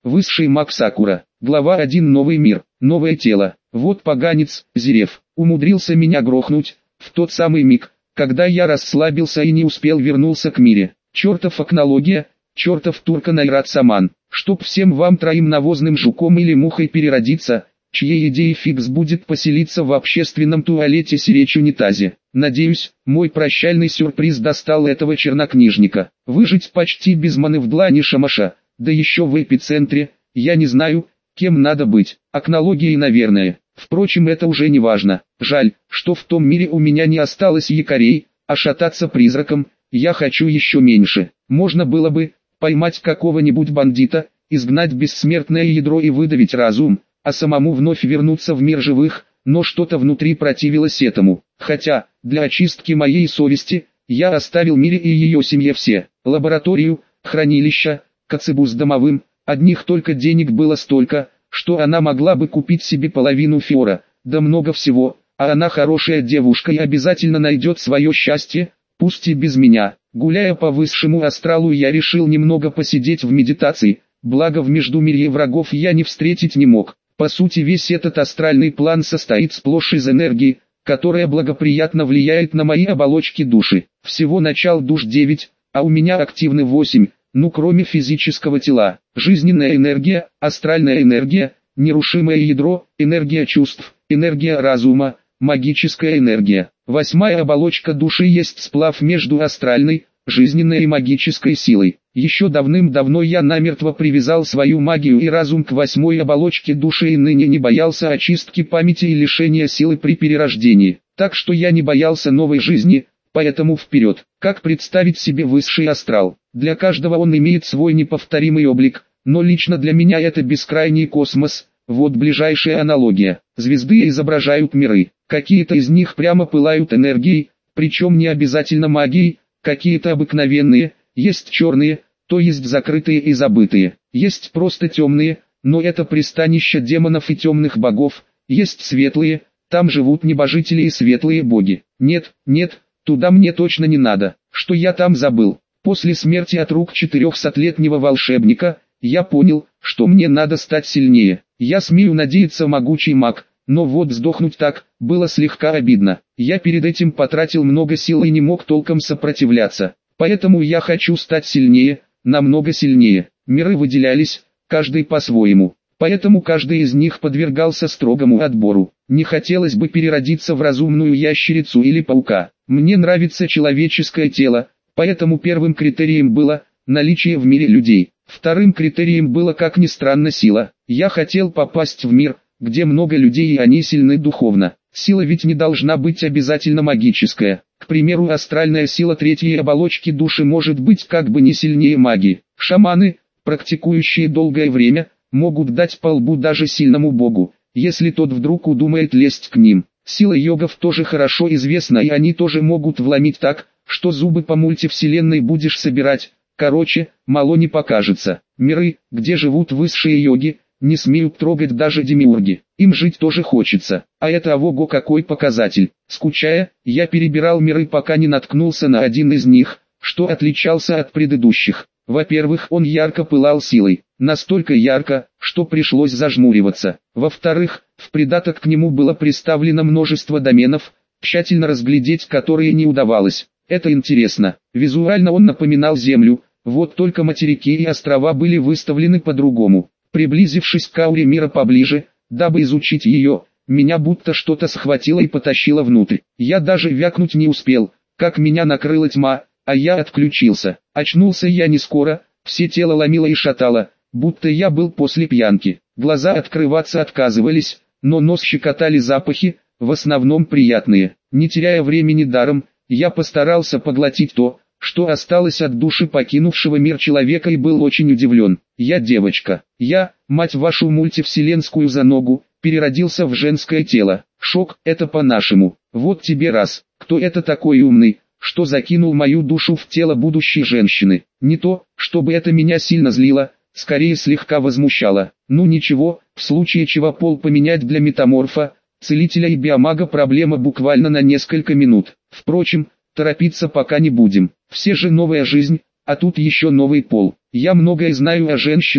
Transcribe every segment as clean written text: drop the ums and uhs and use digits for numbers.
Высший маг Сакура. Глава 1. Новый мир, новое тело. Вот поганец, Зерев, умудрился меня грохнуть, в тот самый миг, когда я расслабился и не успел вернуться к мире. Чертов акнология, чертов Туркан-Айрат-Саман, чтоб всем вам троим навозным жуком или мухой переродиться, чьей идеей фикс будет поселиться в общественном туалете сиречь-унитазе. Надеюсь, мой прощальный сюрприз достал этого чернокнижника. Выжить почти без маны в длани шамаша, да еще в эпицентре, я не знаю, кем надо быть, акнологией, наверное. Впрочем, это уже не важно. Жаль, что в том мире у меня не осталось якорей, а шататься призраком я хочу еще меньше. Можно было бы поймать какого-нибудь бандита, изгнать бессмертное ядро и выдавить разум, а самому вновь вернуться в мир живых, но что-то внутри противилось этому. Хотя, для очистки моей совести, я оставил Мире и ее семье все: лабораторию, хранилище, Коцебу с домовым. Одних только денег было столько, что она могла бы купить себе половину Фиора, да много всего, а она хорошая девушка и обязательно найдет свое счастье, пусть и без меня. Гуляя по высшему астралу, я решил немного посидеть в медитации, благо в междумирье врагов я не встретить не мог. По сути, весь этот астральный план состоит сплошь из энергии, которая благоприятно влияет на мои оболочки души. Всего начал душ 9, а у меня активны 8. Ну, кроме физического тела, жизненная энергия, астральная энергия, нерушимое ядро, энергия чувств, энергия разума, магическая энергия. 8-я оболочка души есть сплав между астральной, жизненной и магической силой. Еще давным-давно я намертво привязал свою магию и разум к 8-й оболочке души и ныне не боялся очистки памяти и лишения силы при перерождении. Так что я не боялся новой жизни. Поэтому вперед. Как представить себе высший астрал? Для каждого он имеет свой неповторимый облик, но лично для меня это бескрайний космос. Вот ближайшая аналогия. Звезды изображают миры. Какие-то из них прямо пылают энергией, причем не обязательно магией, какие-то обыкновенные, есть черные, то есть закрытые и забытые. Есть просто темные, но это пристанище демонов и темных богов. Есть светлые, там живут небожители и светлые боги. Нет, туда мне точно не надо. Что я там забыл? После смерти от рук 400-летнего волшебника, я понял, что мне надо стать сильнее. Я смею надеяться, могучий маг, но вот сдохнуть так, было слегка обидно. Я перед этим потратил много сил и не мог толком сопротивляться. Поэтому я хочу стать сильнее, намного сильнее. Миры выделялись, каждый по-своему. Поэтому каждый из них подвергался строгому отбору. Не хотелось бы переродиться в разумную ящерицу или паука. Мне нравится человеческое тело, поэтому первым критерием было наличие в мире людей. Вторым критерием было, как ни странно, сила. Я хотел попасть в мир, где много людей и они сильны духовно. Сила ведь не должна быть обязательно магическая. К примеру, астральная сила третьей оболочки души может быть как бы не сильнее магии. Шаманы, практикующие долгое время, могут дать по лбу даже сильному богу, если тот вдруг удумает лезть к ним. Сила йогов тоже хорошо известна, и они тоже могут вломить так, что зубы по мультивселенной будешь собирать. Короче, мало не покажется. Миры, где живут высшие йоги, не смеют трогать даже демиурги. Им жить тоже хочется. А это ого какой показатель. Скучая, я перебирал миры, пока не наткнулся на один из них, что отличался от предыдущих. Во-первых, он ярко пылал силой. Настолько ярко, что пришлось зажмуриваться. Во-вторых, в придаток к нему было представлено множество доменов, тщательно разглядеть которые не удавалось. Это интересно. Визуально он напоминал Землю, вот только материки и острова были выставлены по-другому. Приблизившись к ауре мира поближе, дабы изучить ее, меня будто что-то схватило и потащило внутрь. Я даже вякнуть не успел, как меня накрыла тьма, а я отключился. Очнулся я не скоро, все тело ломило и шатало, будто я был после пьянки. Глаза открываться отказывались, но нос щекотали запахи, в основном приятные. Не теряя времени даром, я постарался поглотить то, что осталось от души покинувшего мир человека, и был очень удивлен. Я девочка. Я, мать вашу мультивселенскую за ногу, переродился в женское тело. Шок, это по-нашему. Вот тебе раз. Кто это такой умный, что закинул мою душу в тело будущей женщины? Не то, чтобы это меня сильно злило, скорее слегка возмущало. Ну ничего, в случае чего пол поменять для метаморфа, целителя и биомага проблема буквально на несколько минут. Впрочем, торопиться пока не будем. Все же новая жизнь, а тут еще новый пол. Я многое знаю о женщинах,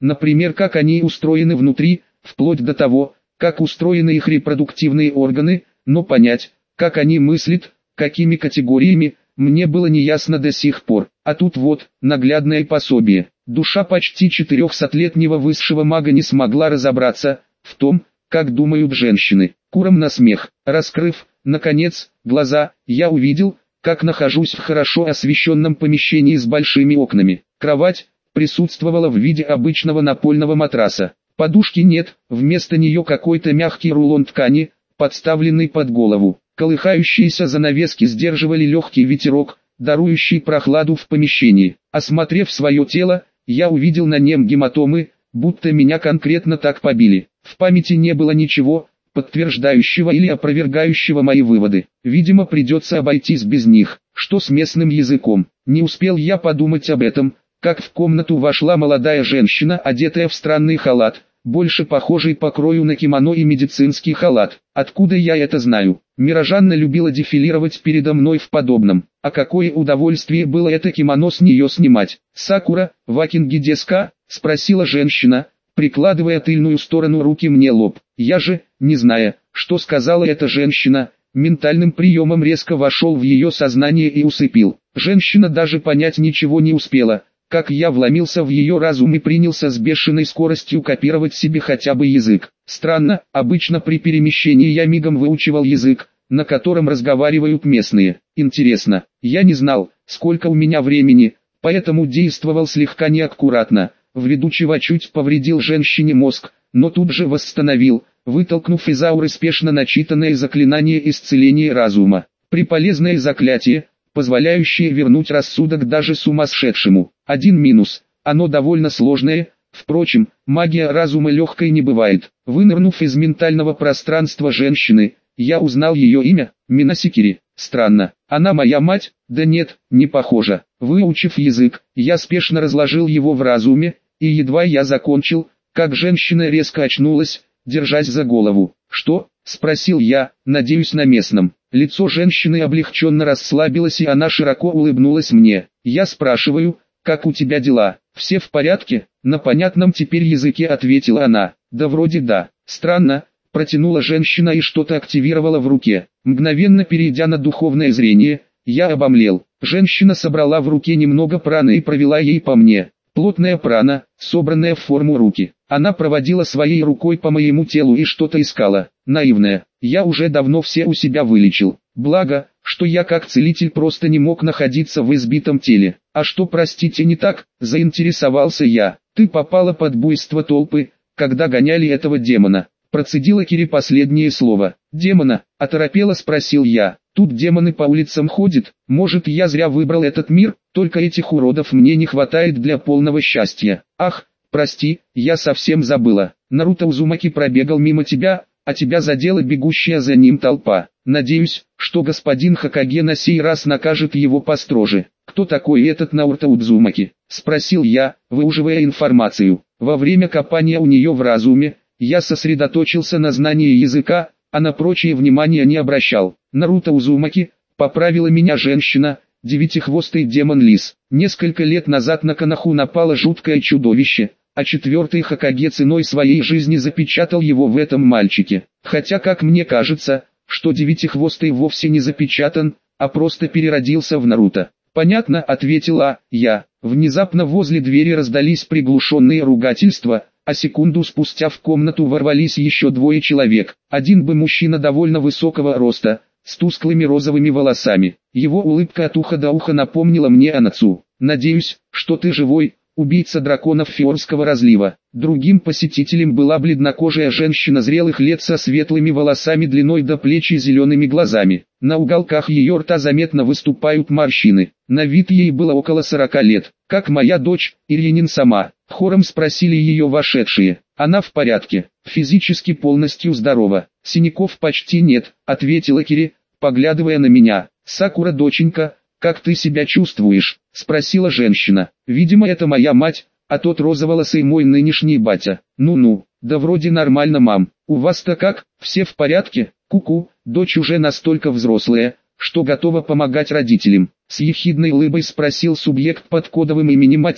например, как они устроены внутри, вплоть до того, как устроены их репродуктивные органы, но понять, как они мыслят, какими категориями, мне было неясно до сих пор. А тут вот, наглядное пособие. Душа почти 400-летнего высшего мага не смогла разобраться в том, как думают женщины. Куром на смех. Раскрыв, наконец, глаза, я увидел, как нахожусь в хорошо освещенном помещении с большими окнами. Кровать присутствовала в виде обычного напольного матраса. Подушки нет, вместо нее какой-то мягкий рулон ткани, подставленный под голову. Колыхающиеся занавески сдерживали легкий ветерок, дарующий прохладу в помещении. Осмотрев свое тело, я увидел на нем гематомы, будто меня конкретно так побили. В памяти не было ничего, подтверждающего или опровергающего мои выводы. Видимо, придется обойтись без них. Что с местным языком? Не успел я подумать об этом, как в комнату вошла молодая женщина, одетая в странный халат, больше похожий по крою на кимоно и медицинский халат. Откуда я это знаю? Мирожанна любила дефилировать передо мной в подобном. А какое удовольствие было это кимоно с нее снимать. «Сакура, вакинги деска?» — спросила женщина, прикладывая тыльную сторону руки мне лоб. Я же, не зная, что сказала эта женщина, ментальным приемом резко вошел в ее сознание и усыпил. Женщина даже понять ничего не успела, как я вломился в ее разум и принялся с бешеной скоростью копировать себе хотя бы язык. Странно, обычно при перемещении я мигом выучивал язык, на котором разговаривают местные. Интересно, я не знал, сколько у меня времени, поэтому действовал слегка неаккуратно. В ведущего чуть повредил женщине мозг, но тут же восстановил, вытолкнув из ауры спешно начитанное заклинание исцеления разума. Приполезное заклятие, позволяющее вернуть рассудок даже сумасшедшему. Один минус, оно довольно сложное, впрочем, магия разума легкой не бывает. Вынырнув из ментального пространства женщины, я узнал ее имя, Минасикири. Странно, она моя мать? Да нет, не похоже. Выучив язык, я спешно разложил его в разуме, и едва я закончил, как женщина резко очнулась, держась за голову. «Что?» — спросил я, надеюсь на местном. Лицо женщины облегченно расслабилось, и она широко улыбнулась мне. Я спрашиваю, «Как у тебя дела? Все в порядке?» На понятном теперь языке ответила она. «Да вроде да». «Странно», — протянула женщина и что-то активировала в руке. Мгновенно перейдя на духовное зрение, я обомлел. Женщина собрала в руке немного праны и провела ей по мне. Плотная прана, собранная в форму руки. Она проводила своей рукой по моему телу и что-то искала. Наивная, я уже давно все у себя вылечил. Благо, что я как целитель просто не мог находиться в избитом теле. А что, простите, не так? Заинтересовался я. Ты попала под буйство толпы, когда гоняли этого демона. Процедила Кири последнее слово. «Демона?» — оторопело спросил я. «Тут демоны по улицам ходят, может я зря выбрал этот мир, только этих уродов мне не хватает для полного счастья. Ах, прости, я совсем забыла. Наруто Узумаки пробегал мимо тебя, а тебя задела бегущая за ним толпа. Надеюсь, что господин Хокаге на сей раз накажет его построже». «Кто такой этот Наруто Удзумаки?» — спросил я, выуживая информацию. Во время копания у нее в разуме, я сосредоточился на знании языка, а на прочее внимания не обращал. «Наруто Узумаки», — поправила меня женщина, девятихвостый демон-лис. Несколько лет назад на Коноху напало жуткое чудовище, а четвертый Хокаге ценой своей жизни запечатал его в этом мальчике. Хотя, как мне кажется, что девятихвостый вовсе не запечатан, а просто переродился в Наруто. «Понятно», — ответила я. Внезапно возле двери раздались приглушенные ругательства, а секунду спустя в комнату ворвались еще двое человек. Один бы мужчина довольно высокого роста, с тусклыми розовыми волосами. Его улыбка от уха до уха напомнила мне о Нацу. «Надеюсь, что ты живой, убийца драконов Фиорского разлива». Другим посетителем была бледнокожая женщина зрелых лет со светлыми волосами длиной до плеч и зелеными глазами. На уголках ее рта заметно выступают морщины. На вид ей было около 40 лет. «Как моя дочь, Ирьянин сама?» — хором спросили ее вошедшие. «Она в порядке, физически полностью здорова. Синяков почти нет», — ответила Кири, поглядывая на меня. «Сакура, доченька, как ты себя чувствуешь?» — спросила женщина. «Видимо, это моя мать, а тот розоволосый мой нынешний батя». «Ну-ну, да вроде нормально, мам. У вас-то как, все в порядке?» «Ку-ку, дочь уже настолько взрослая, что готова помогать родителям», — с ехидной улыбой спросил субъект под кодовым именем отец.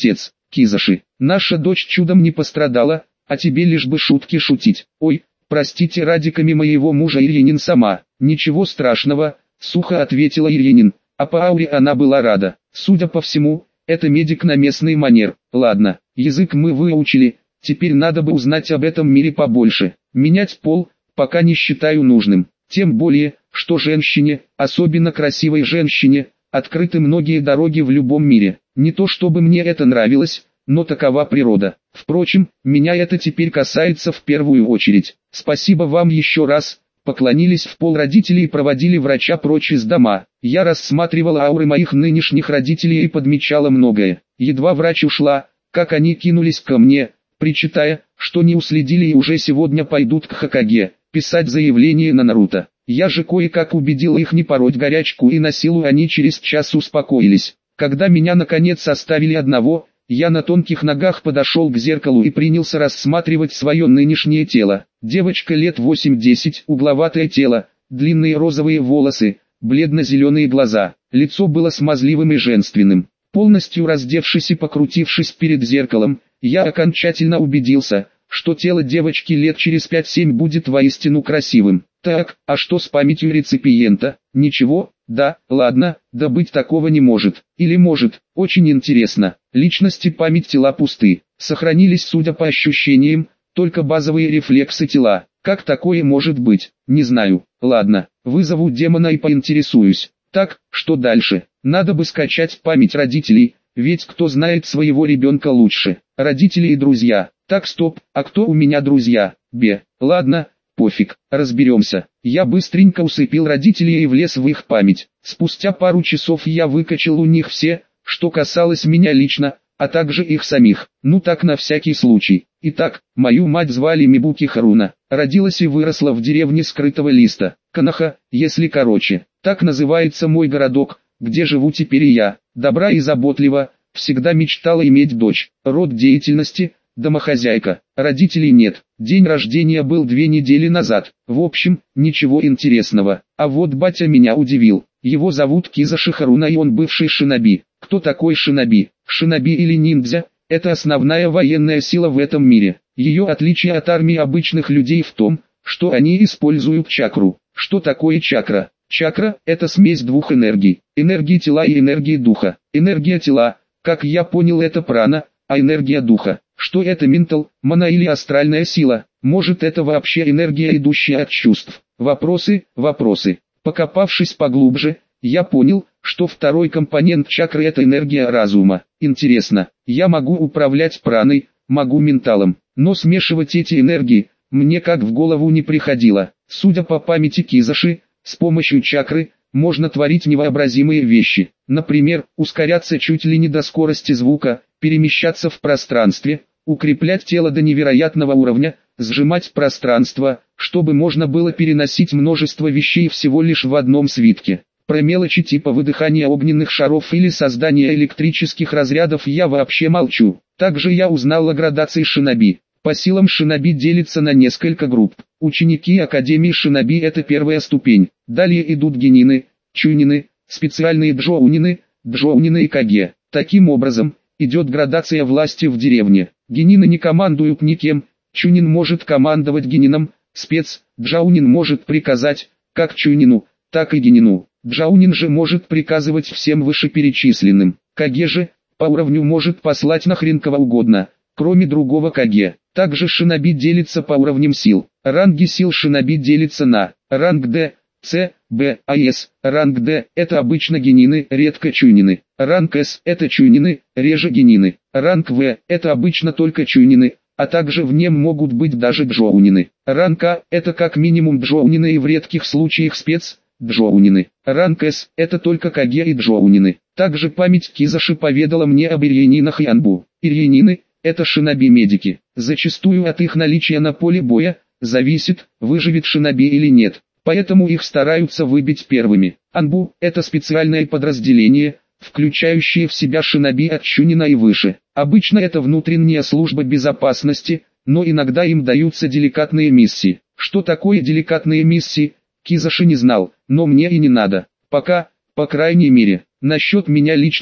Кизаши, наша дочь чудом не пострадала, а тебе лишь бы шутки шутить. Ой, простите, Радиками моего мужа Ирьянин сама. Ничего страшного, сухо ответила Ирьянин, а по ауре она была рада. Судя по всему, это медик на местный манер. Ладно, язык мы выучили, теперь надо бы узнать об этом мире побольше. Менять пол, пока не считаю нужным. Тем более, что женщине, особенно красивой женщине, открыты многие дороги в любом мире. Не то чтобы мне это нравилось, но такова природа. Впрочем, меня это теперь касается в первую очередь. Спасибо вам еще раз. Поклонились в пол родители и проводили врача прочь из дома. Я рассматривала ауры моих нынешних родителей и подмечала многое. Едва врач ушла, как они кинулись ко мне, причитая, что не уследили и уже сегодня пойдут к Хокаге, писать заявление на Наруто. Я же кое-как убедил их не пороть горячку, и на силу они через час успокоились. Когда меня наконец оставили одного, я на тонких ногах подошел к зеркалу и принялся рассматривать свое нынешнее тело. Девочка лет 8-10, угловатое тело, длинные розовые волосы, бледно-зеленые глаза. Лицо было смазливым и женственным. Полностью раздевшись и покрутившись перед зеркалом, я окончательно убедился, что тело девочки лет через 5-7 будет воистину красивым. Так, а что с памятью реципиента? Ничего? Да, ладно, да быть такого не может. Или может, очень интересно. Личность и память тела пусты. Сохранились, судя по ощущениям, только базовые рефлексы тела. Как такое может быть? Не знаю. Ладно, вызову демона и поинтересуюсь. Так, что дальше? Надо бы скачать память родителей, ведь кто знает своего ребенка лучше? Родители и друзья. Так, стоп, а кто у меня друзья? Ладно, пофиг, разберемся. Я быстренько усыпил родителей и влез в их память. Спустя пару часов я выкачал у них все, что касалось меня лично, а также их самих. Ну так на всякий случай. Итак, мою мать звали Мибуки Харуна. Родилась и выросла в деревне Скрытого Листа, Канаха, если короче. Так называется мой городок, где живу теперь и я. Добра и заботлива, всегда мечтала иметь дочь. Род деятельности – домохозяйка. Родителей нет. День рождения был 2 недели назад. В общем, ничего интересного. А вот батя меня удивил. Его зовут Кизаши Харуна, и он бывший шиноби. Кто такой шиноби? Шиноби или ниндзя – это основная военная сила в этом мире. Ее отличие от армии обычных людей в том, что они используют чакру. Что такое чакра? Чакра – это смесь двух энергий. Энергии тела и энергии духа. Энергия тела, как я понял, это прана, а энергия духа. Что это ментал, мана или астральная сила? Может, это вообще энергия, идущая от чувств? Вопросы. Покопавшись поглубже, я понял, что второй компонент чакры – это энергия разума. Интересно, я могу управлять праной, могу менталом, но смешивать эти энергии мне как в голову не приходило. Судя по памяти Кизаши, с помощью чакры можно творить невообразимые вещи. Например, ускоряться чуть ли не до скорости звука, перемещаться в пространстве, укреплять тело до невероятного уровня, сжимать пространство, чтобы можно было переносить множество вещей всего лишь в одном свитке. Про мелочи типа выдыхания огненных шаров или создания электрических разрядов я вообще молчу. Также я узнал о градации шиноби. По силам шиноби делится на несколько групп. Ученики Академии шиноби – это первая ступень. Далее идут генины, чунины, специальные джоунины и каге. Таким образом, идет градация власти в деревне. Генины не командуют никем, чунин может командовать генином, джаунин может приказать, как чунину, так и генину. Джаунин же может приказывать всем вышеперечисленным. Каге же, по уровню может послать нахрен кого угодно, кроме другого каге. Также шиноби делится по уровням сил. Ранги сил шиноби делятся на ранг D, C, B, A, S. Ранг D – это обычно генины, редко чунины. Ранг S – это чунины, реже генины. Ранг V – это обычно только чунины, а также в нем могут быть даже джоунины. Ранг A – это как минимум джоунины и в редких случаях джоунины. Ранг S – это только каге и джоунины. Также память Кизаши поведала мне об ирьянинах и анбу. Ирьянины – это шиноби-медики. Зачастую от их наличия на поле боя зависит, выживет шиноби или нет. Поэтому их стараются выбить первыми. Анбу – это специальное подразделение, включающее в себя шиноби от чунина и выше. Обычно это внутренняя служба безопасности, но иногда им даются деликатные миссии. Что такое деликатные миссии, Кизаши не знал, но мне и не надо. Пока, по крайней мере. Насчет меня лично,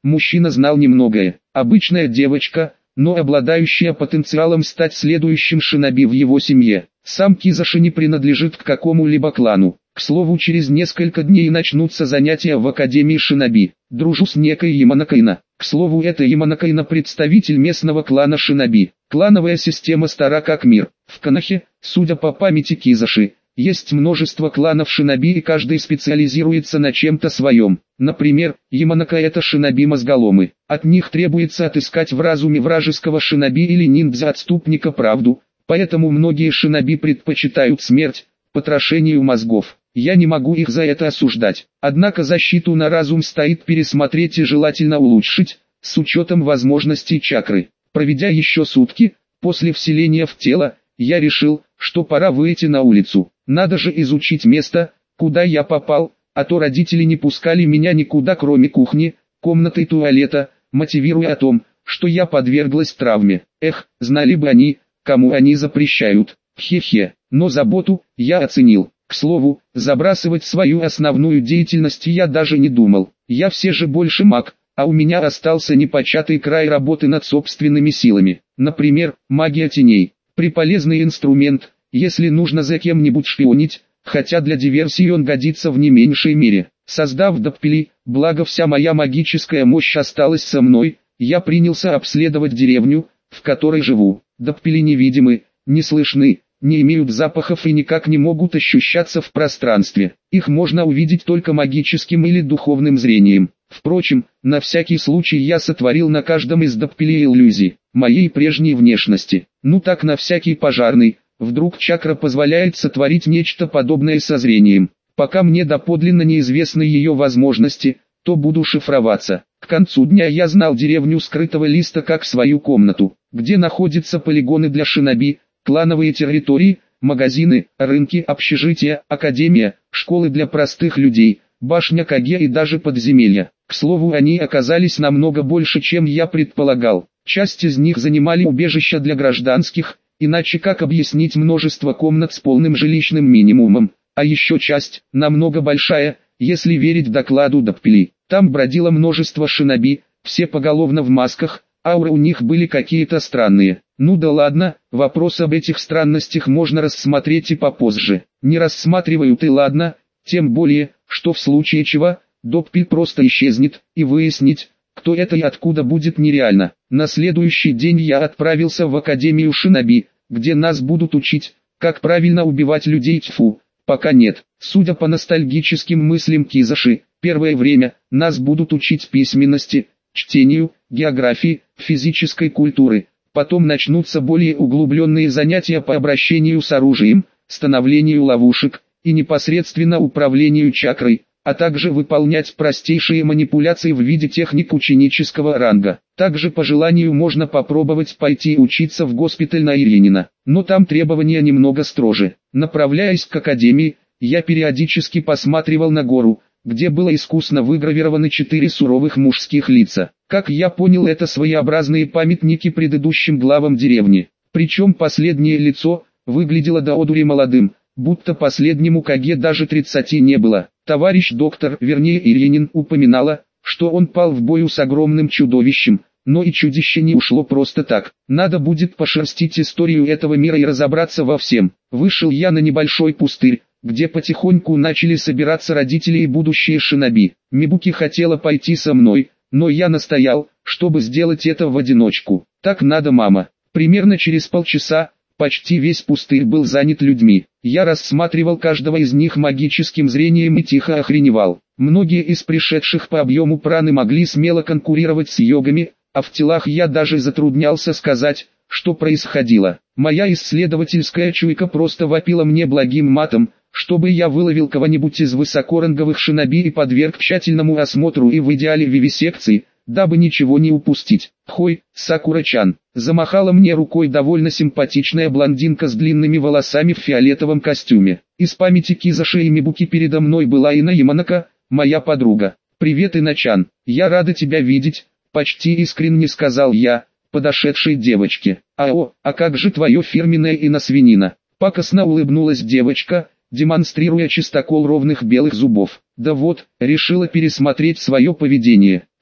Мужчина знал немногое. Обычная девочка, но обладающая потенциалом стать следующим шиноби в его семье. Сам Кизаши не принадлежит к какому-либо клану. К слову, через несколько дней начнутся занятия в Академии шиноби. Дружу с некой Яманакайна. К слову, это Яманакайна представитель местного клана шиноби. Клановая система стара как мир. В Конохе, судя по памяти Кизаши, есть множество кланов шиноби и каждый специализируется на чем-то своем. Например, Яманака — это шиноби-мозголомы. От них требуется отыскать в разуме вражеского шиноби или ниндзя-отступника правду, поэтому многие шиноби предпочитают смерть потрошению мозгов. Я не могу их за это осуждать. Однако защиту на разум стоит пересмотреть и желательно улучшить, с учетом возможностей чакры. Проведя еще сутки, после вселения в тело, я решил, что пора выйти на улицу. Надо же изучить место, куда я попал, а то родители не пускали меня никуда кроме кухни, комнаты и туалета, мотивируя о том, что я подверглась травме. Эх, знали бы они, кому они запрещают. Хе-хе, но заботу я оценил. К слову, забрасывать свою основную деятельность я даже не думал. Я все же больше маг, а у меня остался непочатый край работы над собственными силами. Например, магия теней. Приполезный инструмент, если нужно за кем-нибудь шпионить, хотя для диверсии он годится в не меньшей мере. Создав доппели, благо вся моя магическая мощь осталась со мной, я принялся обследовать деревню, в которой живу. Доппели невидимы, не слышны, не имеют запахов и никак не могут ощущаться в пространстве. Их можно увидеть только магическим или духовным зрением. Впрочем, на всякий случай я сотворил на каждом из доппелей иллюзий моей прежней внешности. Ну так на всякий пожарный, вдруг чакра позволяет сотворить нечто подобное со зрением. Пока мне доподлинно неизвестны ее возможности, то буду шифроваться. К концу дня я знал деревню Скрытого Листа как свою комнату, где находятся полигоны для шиноби, клановые территории, магазины, рынки, общежития, академия, школы для простых людей, башня Каге и даже подземелья. К слову, они оказались намного больше, чем я предполагал. Часть из них занимали убежища для гражданских, иначе как объяснить множество комнат с полным жилищным минимумом, а еще часть, намного большая, если верить докладу доппели. Там бродило множество шиноби, все поголовно в масках, ауры у них были какие-то странные. Ну да ладно, вопрос об этих странностях можно рассмотреть и попозже. Не рассматривают и ладно, тем более, что в случае чего, доппель просто исчезнет, и выяснить, кто это и откуда, будет нереально. На следующий день я отправился в Академию шиноби, где нас будут учить, как правильно убивать людей. Тьфу, пока нет. Судя по ностальгическим мыслям Кизаши, первое время нас будут учить письменности, чтению, географии, физической культуры. Потом начнутся более углубленные занятия по обращению с оружием, становлению ловушек и непосредственно управлению чакрой, а также выполнять простейшие манипуляции в виде техник ученического ранга. Также по желанию можно попробовать пойти учиться в госпиталь на Иринина, но там требования немного строже. Направляясь к академии, я периодически посматривал на гору, где было искусно выгравированы 4 суровых мужских лица. Как я понял, это своеобразные памятники предыдущим главам деревни. Причем последнее лицо выглядело до одури молодым, будто последнему Каге даже 30 не было. Товарищ доктор, вернее Иринин, упоминала, что он пал в бою с огромным чудовищем, но и чудище не ушло просто так. Надо будет пошерстить историю этого мира и разобраться во всем. Вышел я на небольшой пустырь, где потихоньку начали собираться родители и будущие шиноби. Мибуки хотела пойти со мной, но я настоял, чтобы сделать это в одиночку. Так надо, мама. Примерно через полчаса, почти весь пустырь был занят людьми. Я рассматривал каждого из них магическим зрением и тихо охреневал. Многие из пришедших по объему праны могли смело конкурировать с йогами, а в телах я даже затруднялся сказать, что происходило. Моя исследовательская чуйка просто вопила мне благим матом, чтобы я выловил кого-нибудь из высокоранговых шиноби и подверг тщательному осмотру и в идеале вивисекции, дабы ничего не упустить. «Хой, Сакура-чан!» Замахала мне рукой довольно симпатичная блондинка с длинными волосами в фиолетовом костюме. Из памяти Кизаши и Мибуки передо мной была Ина Яманака, моя подруга. «Привет, Ина-чан, я рада тебя видеть», — почти искренне сказал я подошедшей девочке. А как же твое фирменное Ина-свинина?» Пакостно улыбнулась девочка, демонстрируя чистокол ровных белых зубов. «Да вот, решила пересмотреть свое поведение.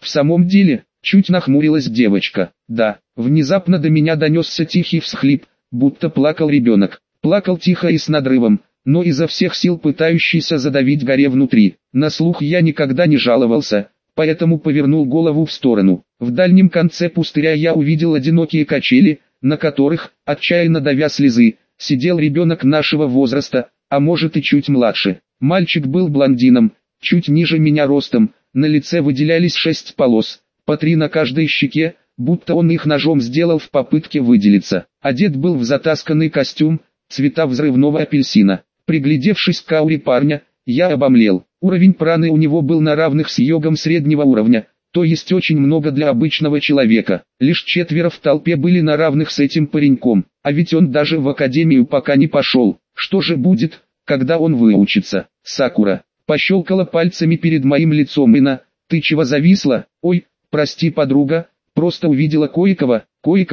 В самом деле, чуть нахмурилась девочка. Да, внезапно до меня донесся тихий всхлип, будто плакал ребенок. Плакал тихо и с надрывом, но изо всех сил пытающийся задавить горе внутри. На слух я никогда не жаловался, поэтому повернул голову в сторону. В дальнем конце пустыря я увидел одинокие качели, на которых, отчаянно давя слезы, сидел ребенок нашего возраста, а может и чуть младше. Мальчик был блондином, чуть ниже меня ростом, на лице выделялись 6 полос, по 3 на каждой щеке, будто он их ножом сделал в попытке выделиться. Одет был в затасканный костюм, цвета взрывного апельсина. Приглядевшись к ауре парня, я обомлел. Уровень праны у него был на равных с йогом среднего уровня, то есть очень много для обычного человека. Лишь 4 в толпе были на равных с этим пареньком, а ведь он даже в академию пока не пошел. Что же будет, когда он выучится? Сакура пощелкала пальцами перед моим лицом. Ина, ты чего зависла? Ой, прости, подруга, просто увидела Коикова.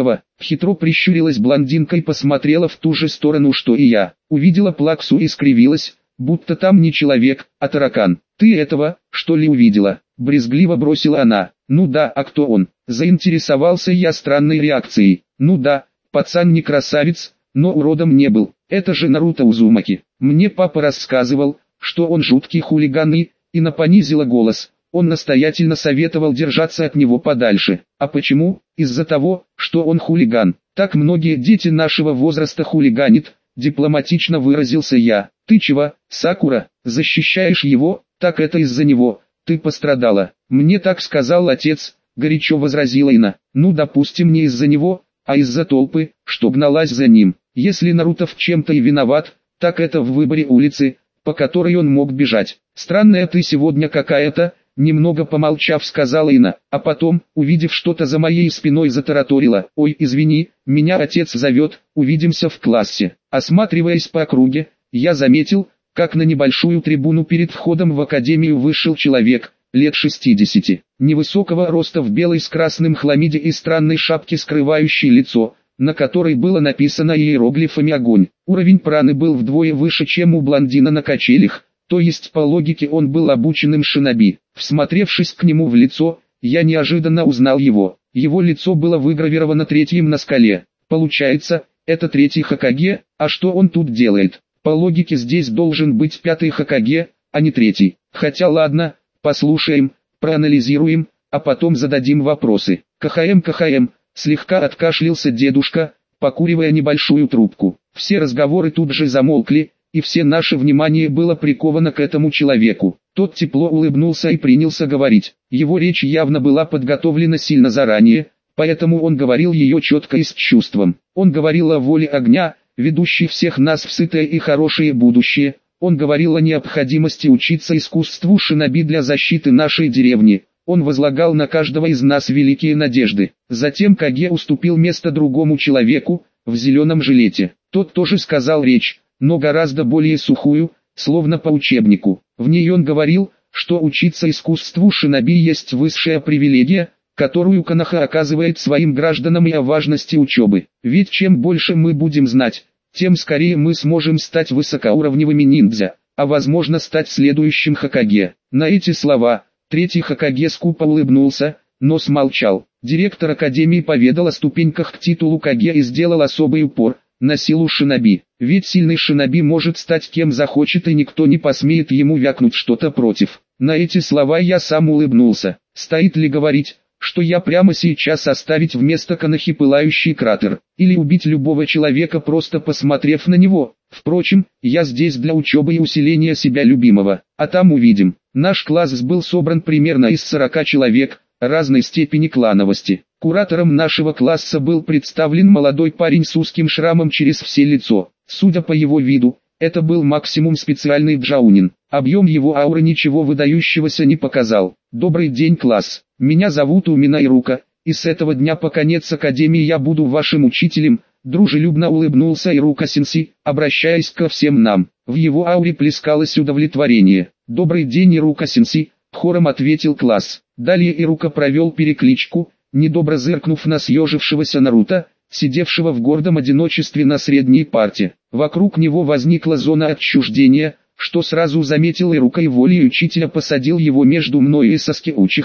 Хитро прищурилась блондинка и посмотрела в ту же сторону, что и я. Увидела Плаксу и скривилась, будто там не человек, а таракан. Ты этого, что ли, увидела? Брезгливо бросила она. Ну да, а кто он? Заинтересовался я странной реакцией. Ну да, пацан не красавец, но уродом не был. Это же Наруто Узумаки. Мне папа рассказывал, что он жуткий хулиган и Ина понизила голос. Он настоятельно советовал держаться от него подальше. А почему? Из-за того, что он хулиган. Так многие дети нашего возраста хулиганят, дипломатично выразился я. Ты чего, Сакура, защищаешь его? Так это из-за него. Ты пострадала. Мне так сказал отец, горячо возразила Ина. Ну допустим, не из-за него, а из-за толпы, что гналась за ним. Если Наруто в чем-то и виноват, так это в выборе улицы, по которой он мог бежать. Странная ты сегодня какая-то, немного помолчав сказала Ина, а потом, увидев что-то за моей спиной, затараторила. Ой, извини, меня отец зовет, увидимся в классе. Осматриваясь по округе, я заметил, как на небольшую трибуну перед входом в академию вышел человек, лет 60, невысокого роста в белой с красным хламиде и странной шапке, скрывающей лицо, на которой было написано иероглифами «Огонь». Уровень праны был вдвое выше, чем у блондина на качелях, то есть по логике он был обученным шиноби. Всмотревшись к нему в лицо, я неожиданно узнал его. Его лицо было выгравировано 3-м на скале. Получается, это 3-й Хокаге, а что он тут делает? По логике здесь должен быть 5-й Хокаге, а не 3-й. Хотя ладно, послушаем, проанализируем, а потом зададим вопросы. КХМ, слегка откашлялся дедушка, покуривая небольшую трубку. Все разговоры тут же замолкли, и все наше внимание было приковано к этому человеку. Тот тепло улыбнулся и принялся говорить. Его речь явно была подготовлена сильно заранее, поэтому он говорил ее четко и с чувством. Он говорил о воле огня, ведущей всех нас в сытое и хорошее будущее. Он говорил о необходимости учиться искусству шиноби для защиты нашей деревни. Он возлагал на каждого из нас великие надежды. Затем Каге уступил место другому человеку, в зеленом жилете. Тот тоже сказал речь, но гораздо более сухую, словно по учебнику. В ней он говорил, что учиться искусству шиноби есть высшая привилегия, которую Коноха оказывает своим гражданам, и о важности учебы. Ведь чем больше мы будем знать, тем скорее мы сможем стать высокоуровневыми ниндзя, а возможно стать следующим Хокаге. На эти слова 3-й Хокаге скупо улыбнулся, но смолчал. Директор академии поведал о ступеньках к титулу Каге и сделал особый упор на силу шиноби. Ведь сильный шиноби может стать кем захочет, и никто не посмеет ему вякнуть что-то против. На эти слова я сам улыбнулся. Стоит ли говорить, что я прямо сейчас оставить вместо Конохи пылающий кратер, или убить любого человека, просто посмотрев на него? Впрочем, я здесь для учебы и усиления себя любимого, а там увидим. Наш класс был собран примерно из 40 человек, разной степени клановости. Куратором нашего класса был представлен молодой парень с узким шрамом через все лицо. Судя по его виду, это был максимум специальный джаунин. Объем его ауры ничего выдающегося не показал. Добрый день, класс. Меня зовут Умина Ирука, и с этого дня по конец академии я буду вашим учителем. Дружелюбно улыбнулся Ирука-сенсей, обращаясь ко всем нам. В его ауре плескалось удовлетворение. Добрый день, Ирука-сенсей, хором ответил класс. Далее Ирука провел перекличку, недобро зыркнув на съежившегося Наруто, сидевшего в гордом одиночестве на средней парте. Вокруг него возникла зона отчуждения, что сразу заметил Ирука, и волей учителя посадил его между мной и Саски Учихой,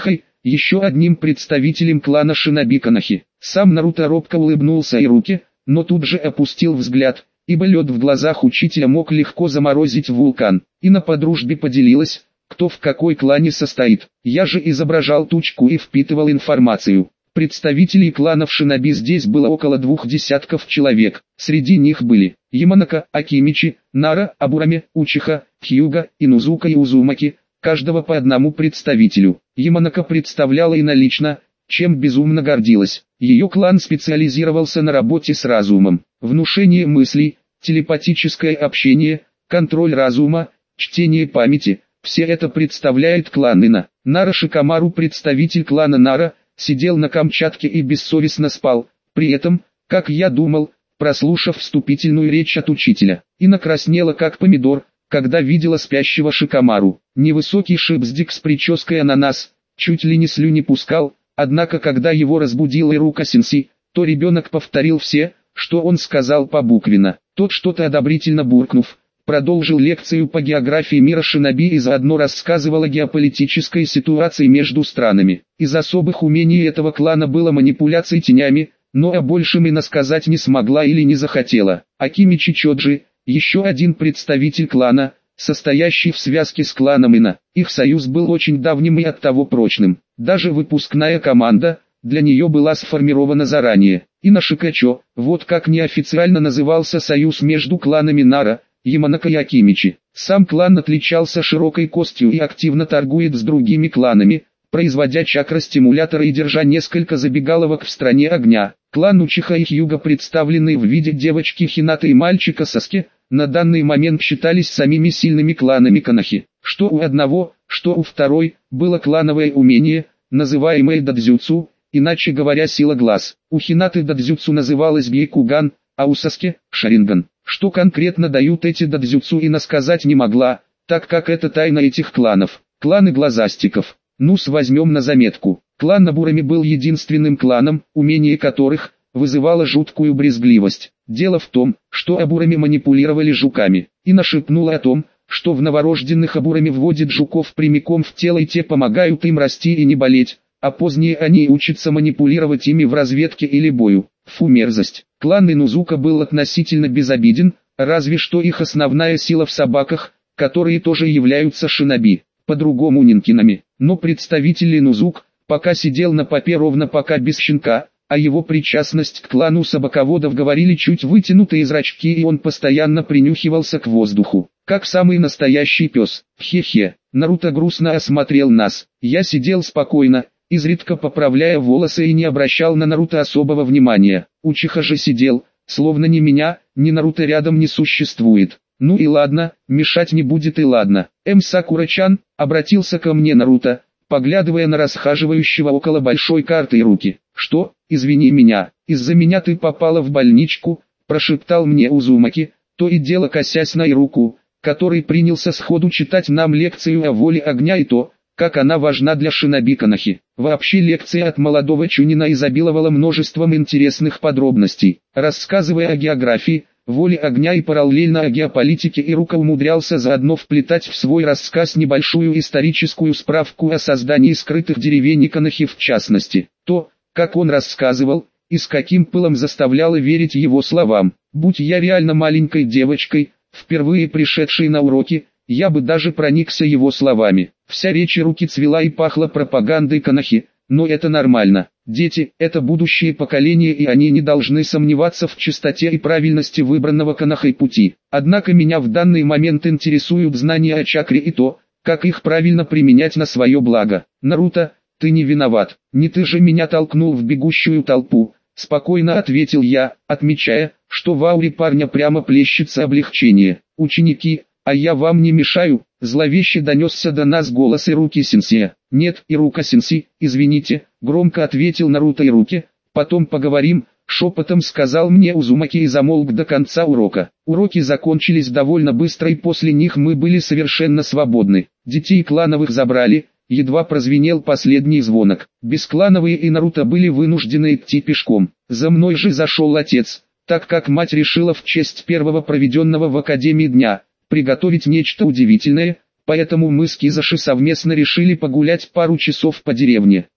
еще одним представителем клана Шиноби Канахи. Сам Наруто робко улыбнулся Ируке, но тут же опустил взгляд, ибо лед в глазах учителя мог легко заморозить вулкан. Ина по дружбе поделилась, кто в какой клане состоит. Я же изображал тучку и впитывал информацию. Представителей кланов Шиноби здесь было около 2 десятков человек. Среди них были Яманака, Акимичи, Нара, Абурами, Учиха, Хьюга, Инузука и Узумаки, каждого по одному представителю. Яманака представляла Ина лично, чем безумно гордилась. Ее клан специализировался на работе с разумом, внушение мыслей, телепатическое общение, контроль разума, чтение памяти. Все это представляет клан Ина. Нара Шикамару, представитель клана Нара, сидел на Камчатке и бессовестно спал, при этом, как я думал, прослушав вступительную речь от учителя. Ина краснела как помидор, когда видела спящего Шикамару. Невысокий шипздик с прической ананас, чуть ли не слюни пускал, однако когда его разбудил Ирука Сенси, то ребенок повторил все, что он сказал побуквенно. Тот, что-то одобрительно буркнув, продолжил лекцию по географии мира Шиноби и заодно рассказывал о геополитической ситуации между странами. Из особых умений этого клана было манипуляция тенями, но о большем Ина сказать не смогла или не захотела. Акимичи Чоджи, еще один представитель клана, состоящий в связке с кланом Ина. Их союз был очень давним и оттого прочным. Даже выпускная команда для нее была сформирована заранее. Ина Шикачо, вот как неофициально назывался союз между кланами Нара, Яманака и Акимичи. Сам клан отличался широкой костью и активно торгует с другими кланами, производя чакростимуляторы и держа несколько забегаловок в стране огня. Клан Учиха и Хьюга, представленный в виде девочки Хинаты и мальчика Саски, на данный момент считались самими сильными кланами Канахи. Что у одного, что у второй, было клановое умение, называемое дадзюцу, иначе говоря сила глаз. У Хинаты дадзюцу называлось Бьякуган, а у Саски – Шаринган. Что конкретно дают эти дадзюцу Ина сказать не могла, так как это тайна этих кланов. Кланы глазастиков. Ну-с, возьмем на заметку. Клан Набурами был единственным кланом, умение которых вызывало жуткую брезгливость. Дело в том, что Абурами манипулировали жуками. Ина шепнула о том, что в новорожденных Абурами вводят жуков прямиком в тело и те помогают им расти и не болеть, а позднее они учатся манипулировать ими в разведке или бою. Фу, мерзость. Клан Инузука был относительно безобиден, разве что их основная сила в собаках, которые тоже являются шиноби, по-другому нинкинами. Но представитель Инузук пока сидел на попе ровно пока без щенка, а его причастность к клану собаководов говорили чуть вытянутые зрачки, и он постоянно принюхивался к воздуху, как самый настоящий пес. Хе-хе. Наруто грустно осмотрел нас. Я сидел спокойно, изредка поправляя волосы, и не обращал на Наруто особого внимания. Учиха же сидел, словно ни меня, ни Наруто рядом не существует. Ну и ладно, мешать не будет и ладно. Сакура-чан, обратился ко мне Наруто, поглядывая на расхаживающего около большой карты руки. Что, извини меня, из-за меня ты попала в больничку, прошептал мне Узумаки, то и дело косясь на Ируку, который принялся сходу читать нам лекцию о воле огня и то, как она важна для шиноби Канахи. Вообще лекция от молодого Чунина изобиловала множеством интересных подробностей. Рассказывая о географии, воле огня и параллельно о геополитике, Ирука умудрялся заодно вплетать в свой рассказ небольшую историческую справку о создании скрытых деревень Канахи, в частности. То, как он рассказывал, и с каким пылом заставляло верить его словам. Будь я реально маленькой девочкой, впервые пришедшей на уроки, я бы даже проникся его словами. Вся речь Ируки цвела и пахла пропагандой Канахи, но это нормально. Дети – это будущее поколение, и они не должны сомневаться в чистоте и правильности выбранного Канахой пути. Однако меня в данный момент интересуют знания о чакре и то, как их правильно применять на свое благо. Наруто, ты не виноват, не ты же меня толкнул в бегущую толпу, спокойно ответил я, отмечая, что в ауре парня прямо плещется облегчение. Ученики, а я вам не мешаю? Зловеще донесся до нас голос Ируки Сенсея. Нет, Ирука Сенси, извините, громко ответил Наруто Ируки, потом поговорим, шепотом сказал мне Узумаки и замолк до конца урока. Уроки закончились довольно быстро, и после них мы были совершенно свободны. Детей клановых забрали, едва прозвенел последний звонок. Бесклановые и Наруто были вынуждены идти пешком. За мной же зашел отец, так как мать решила в честь первого проведенного в Академии дня приготовить нечто удивительное, поэтому мы с Кизаши совместно решили погулять пару часов по деревне.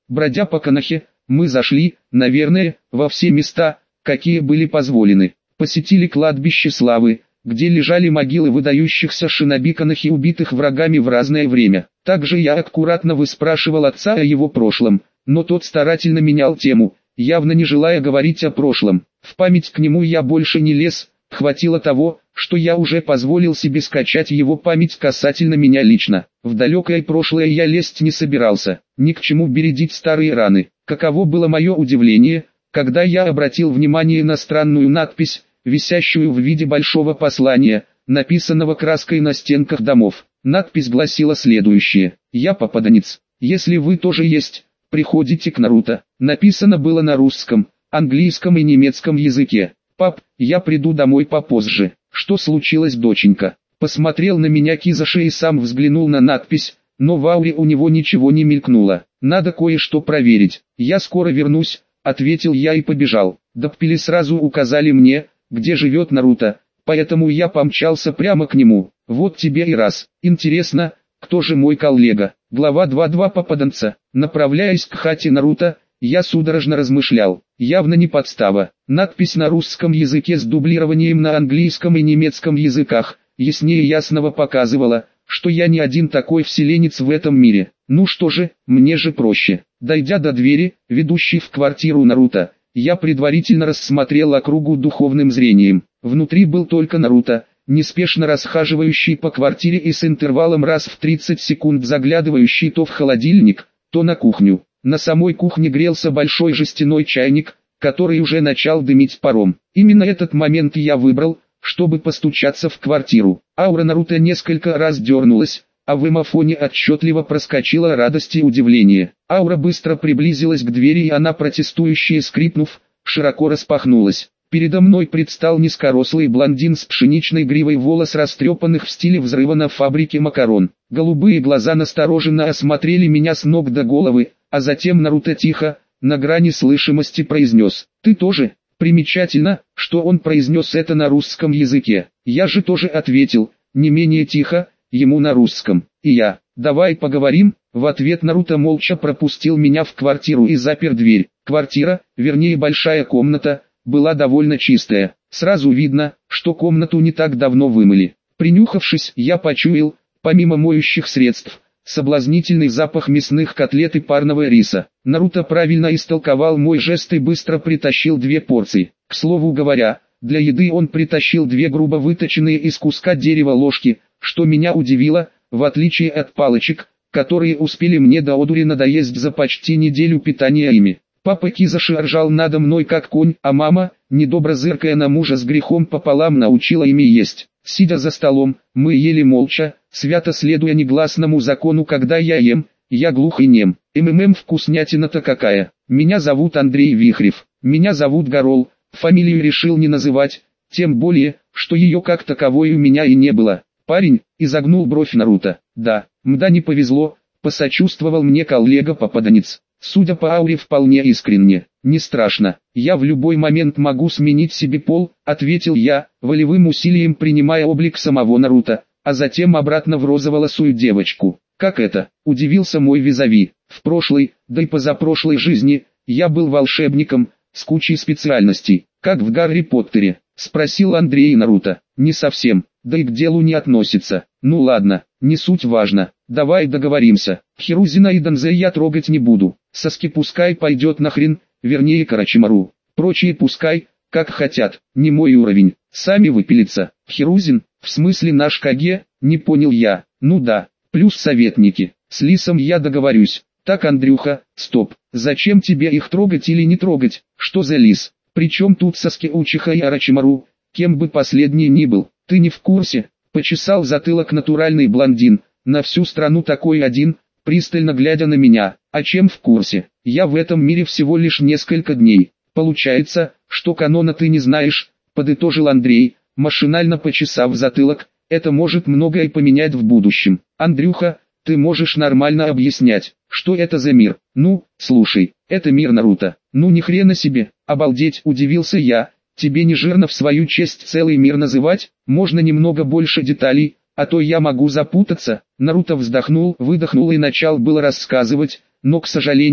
Бродя по Конохе, мы зашли, наверное, во все места, какие были позволены. Посетили кладбище славы, где лежали могилы выдающихся шиноби Конохи, убитых врагами в разное время. Также я аккуратно выспрашивал отца о его прошлом, но тот старательно менял тему, явно не желая говорить о прошлом. В память к нему я больше не лез, хватило того, что я уже позволил себе скачать его память касательно меня лично. В далекое прошлое я лезть не собирался, ни к чему бередить старые раны. Каково было мое удивление, когда я обратил внимание на странную надпись, висящую в виде большого послания, написанного краской на стенках домов. Надпись гласила следующее: «Я попаданец. Если вы тоже есть, приходите к Наруто». Написано было на русском, английском и немецком языке. «Пап, я приду домой попозже». «Что случилось, доченька?» Посмотрел на меня Кизаши и сам взглянул на надпись, но в ауре у него ничего не мелькнуло. «Надо кое-что проверить. Я скоро вернусь», — ответил я и побежал. Доппели сразу указали мне, где живет Наруто, поэтому я помчался прямо к нему. Вот тебе и раз. Интересно, кто же мой коллега? Глава 2.2 попаданца. Направляясь к хате Наруто, я судорожно размышлял. Явно не подстава. Надпись на русском языке с дублированием на английском и немецком языках, яснее ясного показывала, что я не один такой вселенец в этом мире. Ну что же, мне же проще. Дойдя до двери, ведущей в квартиру Наруто, я предварительно рассмотрел округу духовным зрением. Внутри был только Наруто, неспешно расхаживающий по квартире и с интервалом раз в 30 секунд заглядывающий то в холодильник, то на кухню. На самой кухне грелся большой жестяной чайник, который уже начал дымить паром. Именно этот момент я выбрал, чтобы постучаться в квартиру. Аура Наруто несколько раз дернулась, а в эмофоне отчетливо проскочила радость и удивление. Аура быстро приблизилась к двери, и она, протестующе скрипнув, широко распахнулась. Передо мной предстал низкорослый блондин с пшеничной гривой волос, растрепанных в стиле взрыва на фабрике макарон. Голубые глаза настороженно осмотрели меня с ног до головы, а затем Наруто тихо, на грани слышимости произнес: «Ты тоже?» Примечательно, что он произнес это на русском языке. Я же тоже ответил, не менее тихо, ему на русском. И я: «Давай поговорим». В ответ Наруто молча пропустил меня в квартиру и запер дверь. Квартира, вернее большая комната, была довольно чистая. Сразу видно, что комнату не так давно вымыли. Принюхавшись, я почуял, помимо моющих средств, соблазнительный запах мясных котлет и парного риса. Наруто правильно истолковал мой жест и быстро притащил 2 порции. К слову говоря, для еды он притащил 2 грубо выточенные из куска дерева ложки, что меня удивило, в отличие от палочек, которые успели мне до одури надоесть за почти неделю питания ими. Папа Кизаши ржал надо мной как конь, а мама, недобро зыркая на мужа с грехом пополам, научила ими есть. Сидя за столом, мы ели молча, свято следуя негласному закону: когда я ем, я глух и нем. Вкуснятина-то какая. Меня зовут Андрей Вихрев. Меня зовут Горол. Фамилию решил не называть, тем более, что ее как таковой у меня и не было. Парень, изогнул бровь Наруто. Да, мда не повезло, посочувствовал мне коллега-попаданец. Судя по ауре, вполне искренне. «Не страшно, я в любой момент могу сменить себе пол», — ответил я, волевым усилием принимая облик самого Наруто, а затем обратно в розоволосую девочку. «Как это?» — удивился мой визави. «В прошлой, да и позапрошлой жизни, я был волшебником, с кучей специальностей, как в Гарри Поттере», — спросил Андрей Наруто. «Не совсем, да и к делу не относится. Ну ладно, не суть важно, давай договоримся. Хирузина и Данзе я трогать не буду. Саски пускай пойдет нахрен, вернее Карачимару. Прочие пускай, как хотят, не мой уровень, сами выпилятся». «Хирузин, в смысле наш Каге?» — не понял я. «Ну да, плюс советники, с Лисом я договорюсь». «Так, Андрюха, стоп, зачем тебе их трогать или не трогать? Что за Лис? Причем тут Саски Учиха и Арачимару, кем бы последний ни был, ты не в курсе?» Почесал затылок натуральный блондин, на всю страну такой один, пристально глядя на меня. «А чем в курсе? Я в этом мире всего лишь несколько дней. Получается, что канона ты не знаешь», — подытожил Андрей, машинально почесав затылок. «Это может многое поменять в будущем. Андрюха, ты можешь нормально объяснять, что это за мир?» «Ну, слушай, это мир Наруто». «Ну ни хрена себе, обалдеть», — удивился я. «Тебе не жирно в свою честь целый мир называть? Можно немного больше деталей, а то я могу запутаться». Наруто вздохнул, выдохнул и начал было рассказывать, но, к сожалению,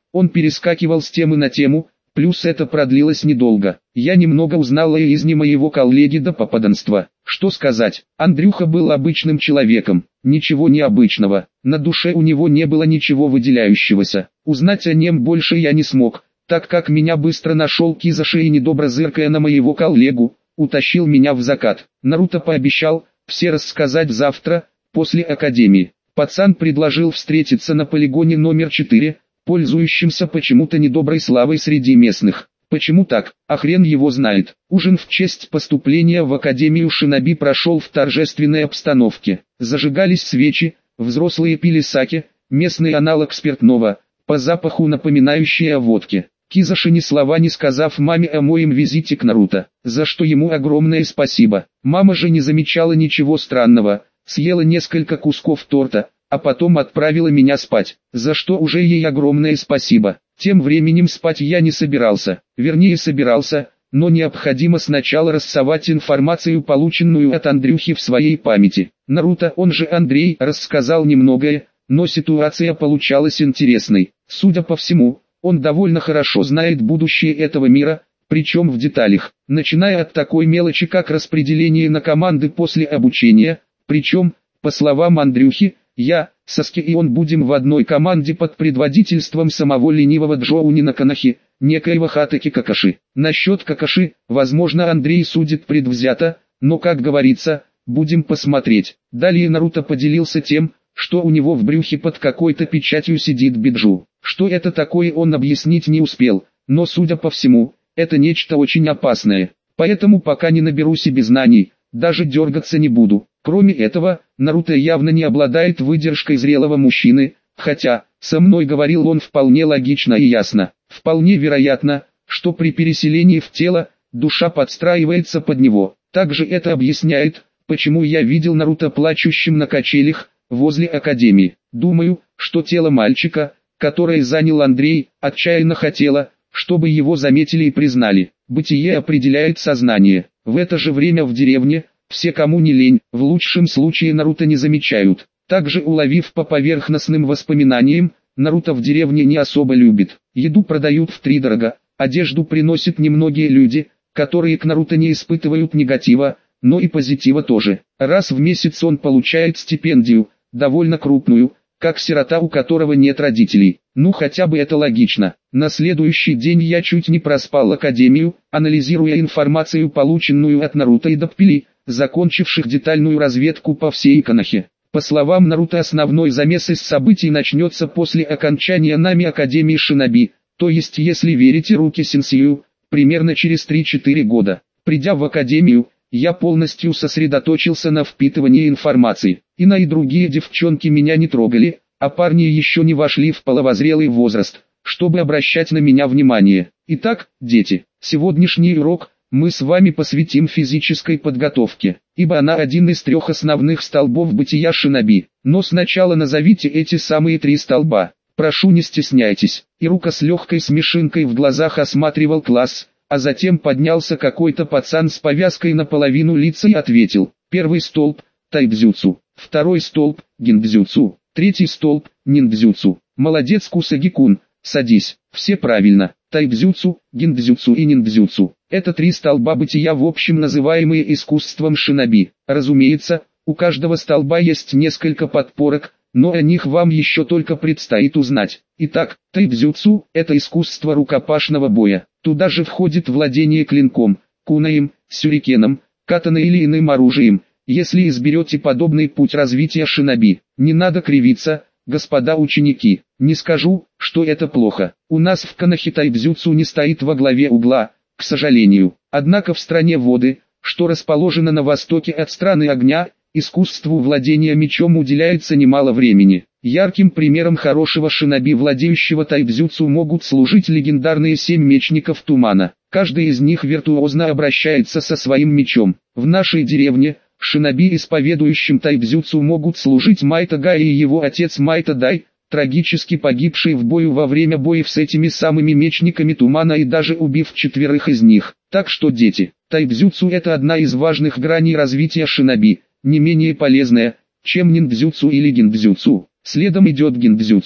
Он перескакивал с темы на тему, плюс это продлилось недолго. Я немного узнала из не моего коллеги до попаданства. Что сказать, Андрюха был обычным человеком, ничего необычного, на душе у него не было ничего выделяющегося. Узнать о нем больше я не смог, так как меня быстро нашел Кизаши и, недобро зыркая на моего коллегу, утащил меня в закат. Наруто пообещал все рассказать завтра, после академии. Пацан предложил встретиться на полигоне номер 4, пользующимся почему-то недоброй славой среди местных. Почему так, а хрен его знает. Ужин в честь поступления в Академию Шиноби прошел в торжественной обстановке. Зажигались свечи, взрослые пили саке, местный аналог спиртного, по запаху напоминающий о водке. Кизаши ни слова не сказав маме о моем визите к Наруто, за что ему огромное спасибо. Мама же не замечала ничего странного, съела несколько кусков торта, а потом отправила меня спать, за что уже ей огромное спасибо. Тем временем спать я не собирался, вернее собирался, но необходимо сначала рассовать информацию, полученную от Андрюхи в своей памяти. Наруто, он же Андрей, рассказал немногое, но ситуация получалась интересной. Судя по всему, он довольно хорошо знает будущее этого мира, причем в деталях, начиная от такой мелочи, как распределение на команды после обучения, причем, по словам Андрюхи, я, Саски и он будем в одной команде под предводительством самого ленивого Джоуни Наканахи, некоего Хатаки Какаши. Насчет Какаши, возможно, Андрей судит предвзято, но, как говорится, будем посмотреть. Далее Наруто поделился тем, что у него в брюхе под какой-то печатью сидит Биджу. Что это такое, он объяснить не успел, но, судя по всему, это нечто очень опасное. Поэтому пока не наберу себе знаний, даже дергаться не буду. Кроме этого, Наруто явно не обладает выдержкой зрелого мужчины, хотя, со мной говорил он вполне логично и ясно. Вполне вероятно, что при переселении в тело, душа подстраивается под него. Также это объясняет, почему я видел Наруто плачущим на качелях, возле академии. Думаю, что тело мальчика, которое занял Андрей, отчаянно хотело, чтобы его заметили и признали. Бытие определяет сознание. В это же время в деревне, все кому не лень, в лучшем случае Наруто не замечают. Также, уловив по поверхностным воспоминаниям, Наруто в деревне не особо любит. Еду продают втридорога, одежду приносят немногие люди, которые к Наруто не испытывают негатива, но и позитива тоже. Раз в месяц он получает стипендию, довольно крупную, как сирота, у которого нет родителей. Ну хотя бы это логично. На следующий день я чуть не проспал академию, анализируя информацию, полученную от Наруто и Доппили, закончивших детальную разведку по всей Конохе. По словам Наруто, основной замес из событий начнется после окончания нами Академии Шиноби, то есть, если верите Руки Сенсею, примерно через 3-4 года. Придя в Академию, я полностью сосредоточился на впитывании информации. Ина и другие девчонки меня не трогали, а парни еще не вошли в половозрелый возраст, чтобы обращать на меня внимание. Итак, дети, сегодняшний урок мы с вами посвятим физической подготовке, ибо она один из 3 основных столбов бытия шиноби. Но сначала назовите эти самые 3 столба. Прошу, не стесняйтесь. Ирука с легкой смешинкой в глазах осматривал класс, а затем поднялся какой-то пацан с повязкой наполовину лица и ответил: первый столб – тайбзюцу, второй столб – гиндзюцу, третий столб – ниндзюцу. Молодец, Кусаги-кун, садись. Все правильно. Тайбзюцу, гиндзюцу и ниндзюцу – это 3 столба бытия, в общем называемые искусством шиноби. Разумеется, у каждого столба есть несколько подпорок, но о них вам еще только предстоит узнать. Итак, тайбзюцу – это искусство рукопашного боя. Туда же входит владение клинком, кунаем, сюрикеном, катаной или иным оружием, если изберете подобный путь развития шиноби. Не надо кривиться, господа ученики, не скажу, что это плохо. У нас в Конохе тайбзюцу не стоит во главе угла, к сожалению. Однако в стране воды, что расположена на востоке от страны огня, искусству владения мечом уделяется немало времени. Ярким примером хорошего шиноби, владеющего тайбзюцу, могут служить легендарные 7 мечников тумана. Каждый из них виртуозно обращается со своим мечом. В нашей деревне, шиноби, исповедующим тайбзюцу, могут служить Майта Гай и его отец Майта Дай, трагически погибший в бою во время боев с этими самыми мечниками тумана и даже убив 4 из них. Так что, дети, тайбзюцу – это одна из важных граней развития шиноби, не менее полезная, чем ниндзюцу или гиндзюцу. Следом идет гиндзюцу.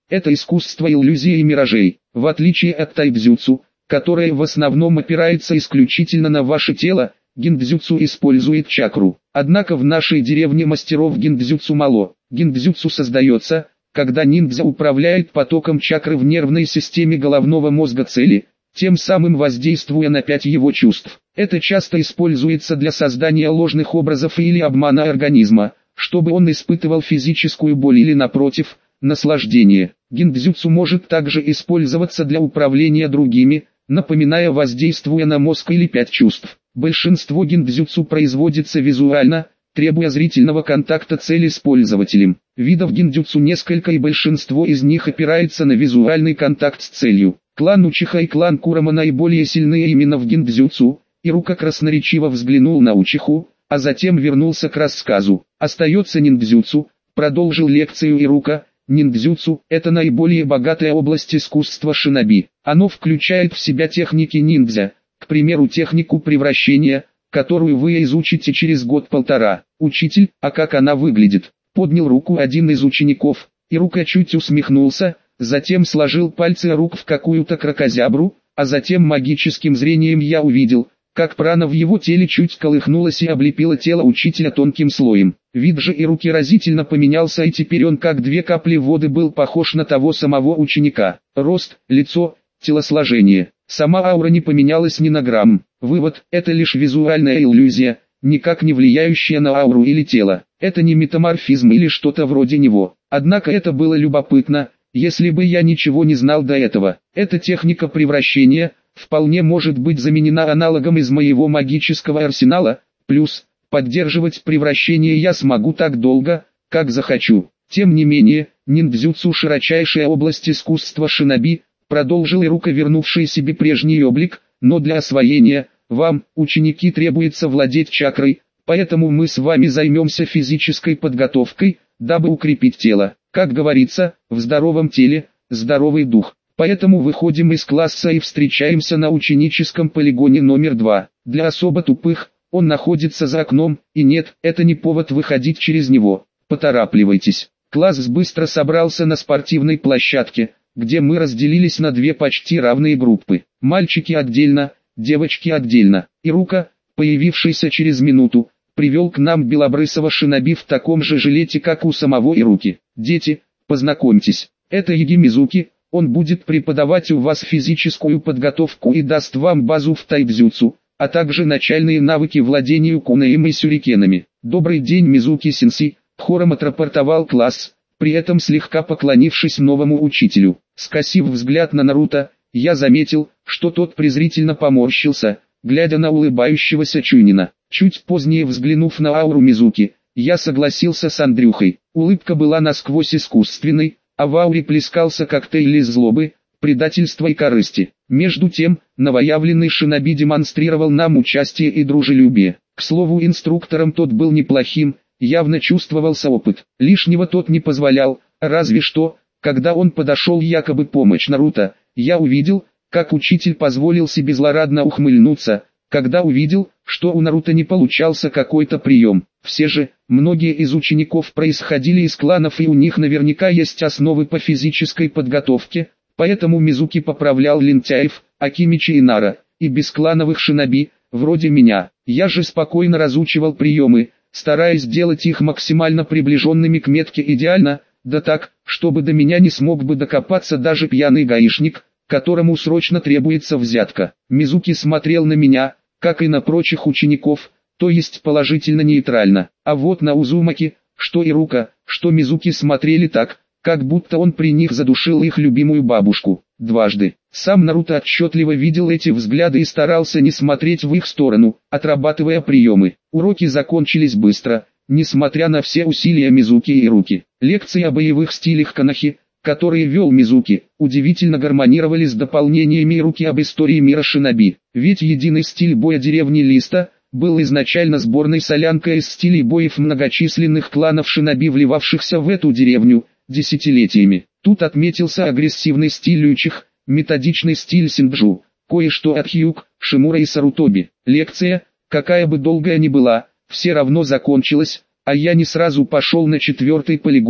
Это искусство иллюзий и миражей. В отличие от тайбзюцу, которое в основном опирается исключительно на ваше тело, гиндзюцу использует чакру. Однако в нашей деревне мастеров гиндзюцу мало. Гиндзюцу создается, когда ниндзя управляет потоком чакры в нервной системе головного мозга цели, тем самым воздействуя на 5 его чувств. Это часто используется для создания ложных образов или обмана организма, чтобы он испытывал физическую боль или, напротив, наслаждение. Гиндзюцу может также использоваться для управления другими, напоминая воздействуя на мозг или 5 чувств. Большинство гиндзюцу производится визуально, требуя зрительного контакта цели с пользователем. Видов гиндзюцу несколько и большинство из них опирается на визуальный контакт с целью. Клан Учиха и клан Курама наиболее сильные именно в гиндзюцу. Ирука красноречиво взглянул на Учиху, а затем вернулся к рассказу. Остается ниндзюцу, продолжил лекцию Ирука. Ниндзюцу – это наиболее богатая область искусства шиноби. Оно включает в себя техники ниндзя, к примеру технику превращения, которую вы изучите через год-полтора. Учитель, а как она выглядит? Поднял руку один из учеников, Ирука чуть усмехнулся, затем сложил пальцы рук в какую-то кракозябру, а затем магическим зрением я увидел, как прана в его теле чуть колыхнулась и облепила тело учителя тонким слоем. Вид же Ируки разительно поменялся, и теперь он как 2 капли воды был похож на того самого ученика. Рост, лицо, телосложение. Сама аура не поменялась ни на грамм. Вывод – это лишь визуальная иллюзия, никак не влияющая на ауру или тело. Это не метаморфизм или что-то вроде него. Однако это было любопытно, если бы я ничего не знал до этого. Эта техника превращения вполне может быть заменена аналогом из моего магического арсенала, плюс, поддерживать превращение я смогу так долго, как захочу. Тем не менее, ниндзюцу широчайшая область искусства шиноби, продолжил Ирука, вернувший себе прежний облик, но для освоения, вам, ученики, требуется владеть чакрой, поэтому мы с вами займемся физической подготовкой, дабы укрепить тело. Как говорится, в здоровом теле, здоровый дух. Поэтому выходим из класса и встречаемся на ученическом полигоне номер 2. Для особо тупых, он находится за окном, и нет, это не повод выходить через него. Поторапливайтесь. Класс быстро собрался на спортивной площадке, где мы разделились на 2 почти равные группы. Мальчики отдельно, девочки отдельно. Ирука, появившийся через минуту, привел к нам белобрысого шиноби в таком же жилете, как у самого Ируки. Дети, познакомьтесь, это Яги Мизуки. Он будет преподавать у вас физическую подготовку и даст вам базу в тайбзюцу, а также начальные навыки владению кунаем и сюрикенами. Добрый день, Мизуки-сенсей, хором отрапортовал класс, при этом слегка поклонившись новому учителю. Скосив взгляд на Наруто, я заметил, что тот презрительно поморщился, глядя на улыбающегося Чунина. Чуть позднее, взглянув на ауру Мизуки, я согласился с Андрюхой. Улыбка была насквозь искусственной, а в ауре плескался коктейль из злобы, предательства и корысти. Между тем, новоявленный шиноби демонстрировал нам участие и дружелюбие. К слову, инструктором тот был неплохим, явно чувствовался опыт. Лишнего тот не позволял, разве что, когда он подошел якобы помочь Наруто, я увидел, как учитель позволил себе злорадно ухмыльнуться, когда увидел, что у Наруто не получался какой-то прием. Все же, многие из учеников происходили из кланов, и у них наверняка есть основы по физической подготовке, поэтому Мизуки поправлял лентяев, Акимичи и Нара, и бесклановых шиноби, вроде меня. Я же спокойно разучивал приемы, стараясь сделать их максимально приближенными к метке идеально, да так, чтобы до меня не смог бы докопаться даже пьяный гаишник, которому срочно требуется взятка. Мизуки смотрел на меня, как и на прочих учеников, то есть положительно нейтрально. А вот на Узумаки, что Ирука, что Мизуки смотрели так, как будто он при них задушил их любимую бабушку. Дважды. Сам Наруто отчетливо видел эти взгляды и старался не смотреть в их сторону, отрабатывая приемы. Уроки закончились быстро, несмотря на все усилия Мизуки и Ируки. Лекции о боевых стилях Канахи, которые вел Мизуки, удивительно гармонировали с дополнениями Ируки об истории мира шиноби. Ведь единый стиль боя деревни Листа был изначально сборной солянкой из стилей боев многочисленных кланов шиноби, вливавшихся в эту деревню десятилетиями. Тут отметился агрессивный стиль Учих, методичный стиль Синджу, кое-что от Хьюг, Шимура и Сарутоби. Лекция, какая бы долгая ни была, все равно закончилась, а я не сразу пошел на 4-й полигон,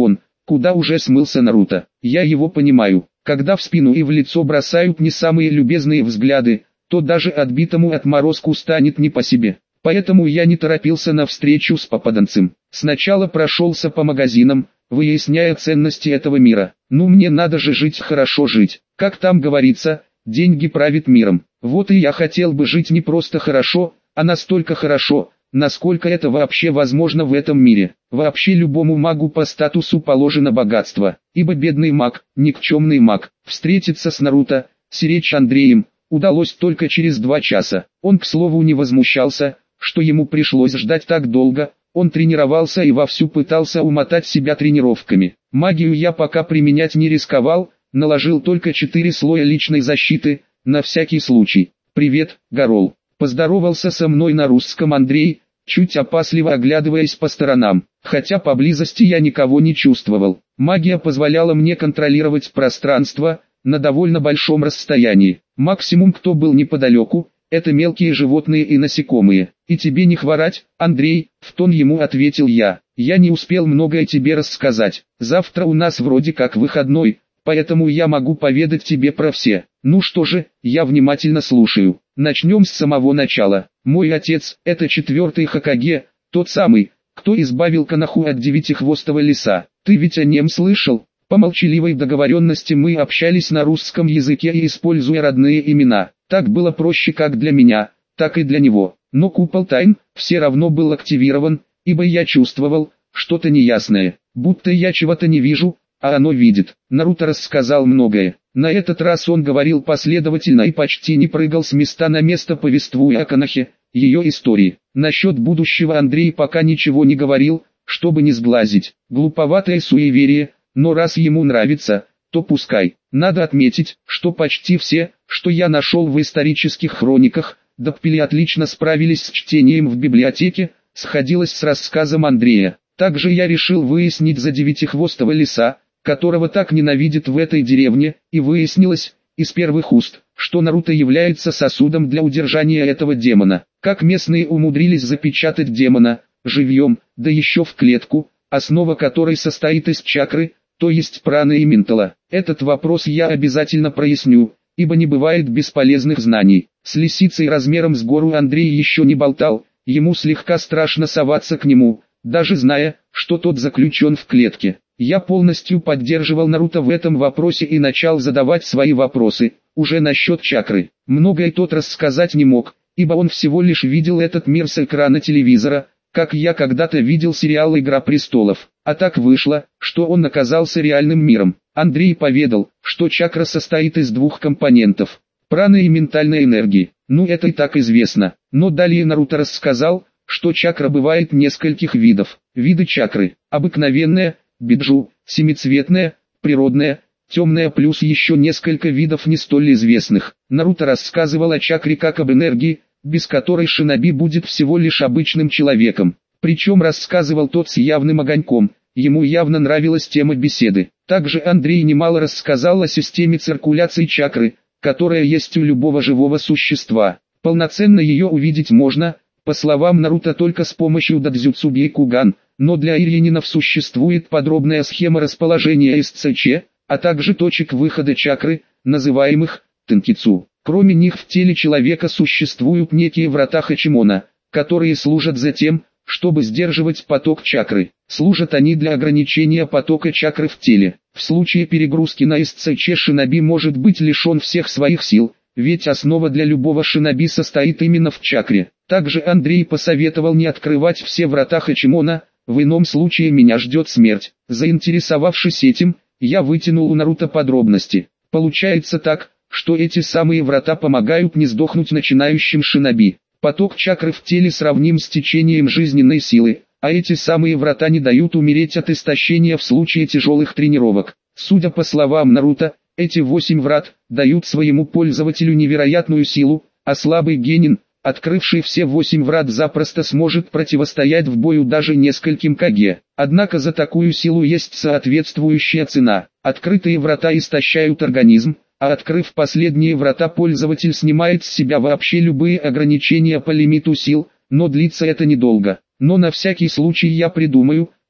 куда уже смылся Наруто. Я его понимаю. Когда в спину и в лицо бросают не самые любезные взгляды, то даже отбитому отморозку станет не по себе. Поэтому я не торопился на встречу с попаданцем. Сначала прошелся по магазинам, выясняя ценности этого мира. Ну мне надо же жить, хорошо жить. Как там говорится, деньги правят миром. Вот и я хотел бы жить не просто хорошо, а настолько хорошо, насколько это вообще возможно в этом мире. Вообще любому магу по статусу положено богатство, ибо бедный маг, никчемный маг, встретиться с Наруто, сиречь Андреем, удалось только через 2 часа. Он, к слову, не возмущался, что ему пришлось ждать так долго, он тренировался и вовсю пытался умотать себя тренировками. Магию я пока применять не рисковал, наложил только 4 слоя личной защиты, на всякий случай. «Привет, Гарол», — поздоровался со мной на русском Андрей, чуть опасливо оглядываясь по сторонам, хотя поблизости я никого не чувствовал. Магия позволяла мне контролировать пространство на довольно большом расстоянии. Максимум, кто был неподалеку, это мелкие животные и насекомые. «И тебе не хворать, Андрей», — в тон ему ответил я. «Я не успел многое тебе рассказать. Завтра у нас вроде как выходной, поэтому я могу поведать тебе про все. Ну что же, я внимательно слушаю. Начнем с самого начала. Мой отец — это 4-й Хокаге, тот самый, кто избавил Коноху от Девятихвостого лиса. Ты ведь о нем слышал?» По молчаливой договоренности мы общались на русском языке и используя родные имена. Так было проще как для меня, так и для него. Но купол тайн все равно был активирован, ибо я чувствовал что-то неясное, будто я чего-то не вижу, а оно видит. Наруто рассказал многое. На этот раз он говорил последовательно и почти не прыгал с места на место, повествуя о Конохе, ее истории. Насчет будущего Андрей пока ничего не говорил, чтобы не сглазить. Глуповатое суеверие, но раз ему нравится, то пускай. Надо отметить, что почти все, что я нашел в исторических хрониках, доппели отлично справились с чтением в библиотеке, сходилось с рассказом Андрея. Также я решил выяснить за Девятихвостого лиса, которого так ненавидят в этой деревне, и выяснилось, из первых уст, что Наруто является сосудом для удержания этого демона. Как местные умудрились запечатать демона, живьем, да еще в клетку, основа которой состоит из чакры, то есть праны и ментала. Этот вопрос я обязательно проясню, ибо не бывает бесполезных знаний. С лисицей размером с гору Андрей еще не болтал, ему слегка страшно соваться к нему, даже зная, что тот заключен в клетке. Я полностью поддерживал Наруто в этом вопросе и начал задавать свои вопросы, уже насчет чакры. Многое тот рассказать не мог, ибо он всего лишь видел этот мир с экрана телевизора, как я когда-то видел сериал «Игра престолов». А так вышло, что он оказался реальным миром. Андрей поведал, что чакра состоит из 2 компонентов – праны и ментальной энергии. Ну это и так известно. Но далее Наруто рассказал, что чакра бывает нескольких видов. Виды чакры – обыкновенная, биджу, семицветная, природная, темная, плюс еще несколько видов не столь известных. Наруто рассказывал о чакре как об энергии, без которой шиноби будет всего лишь обычным человеком. Причем рассказывал тот с явным огоньком, ему явно нравилась тема беседы. Также Андрей немало рассказал о системе циркуляции чакры, которая есть у любого живого существа. Полноценно ее увидеть можно, по словам Наруто, только с помощью дадзюцу Бейкуган, но для ирьянинов существует подробная схема расположения СЦЧ, а также точек выхода чакры, называемых тенкицу. Кроме них в теле человека существуют некие врата Хачимона, которые служат за тем, чтобы сдерживать поток чакры. Служат они для ограничения потока чакры в теле. В случае перегрузки на СЦЧ шиноби может быть лишен всех своих сил, ведь основа для любого шиноби состоит именно в чакре. Также Андрей посоветовал не открывать все врата Хачимона, в ином случае меня ждет смерть. Заинтересовавшись этим, я вытянул у Наруто подробности. Получается так, что эти самые врата помогают не сдохнуть начинающим шиноби. Поток чакры в теле сравним с течением жизненной силы, а эти самые врата не дают умереть от истощения в случае тяжелых тренировок. Судя по словам Наруто, эти 8 врат дают своему пользователю невероятную силу, а слабый генин, открывший все 8 врат, запросто сможет противостоять в бою даже нескольким Каге. Однако за такую силу есть соответствующая цена. Открытые врата истощают организм, а открыв последние врата, пользователь снимает с себя вообще любые ограничения по лимиту сил, но длится это недолго. Но на всякий случай я придумаю,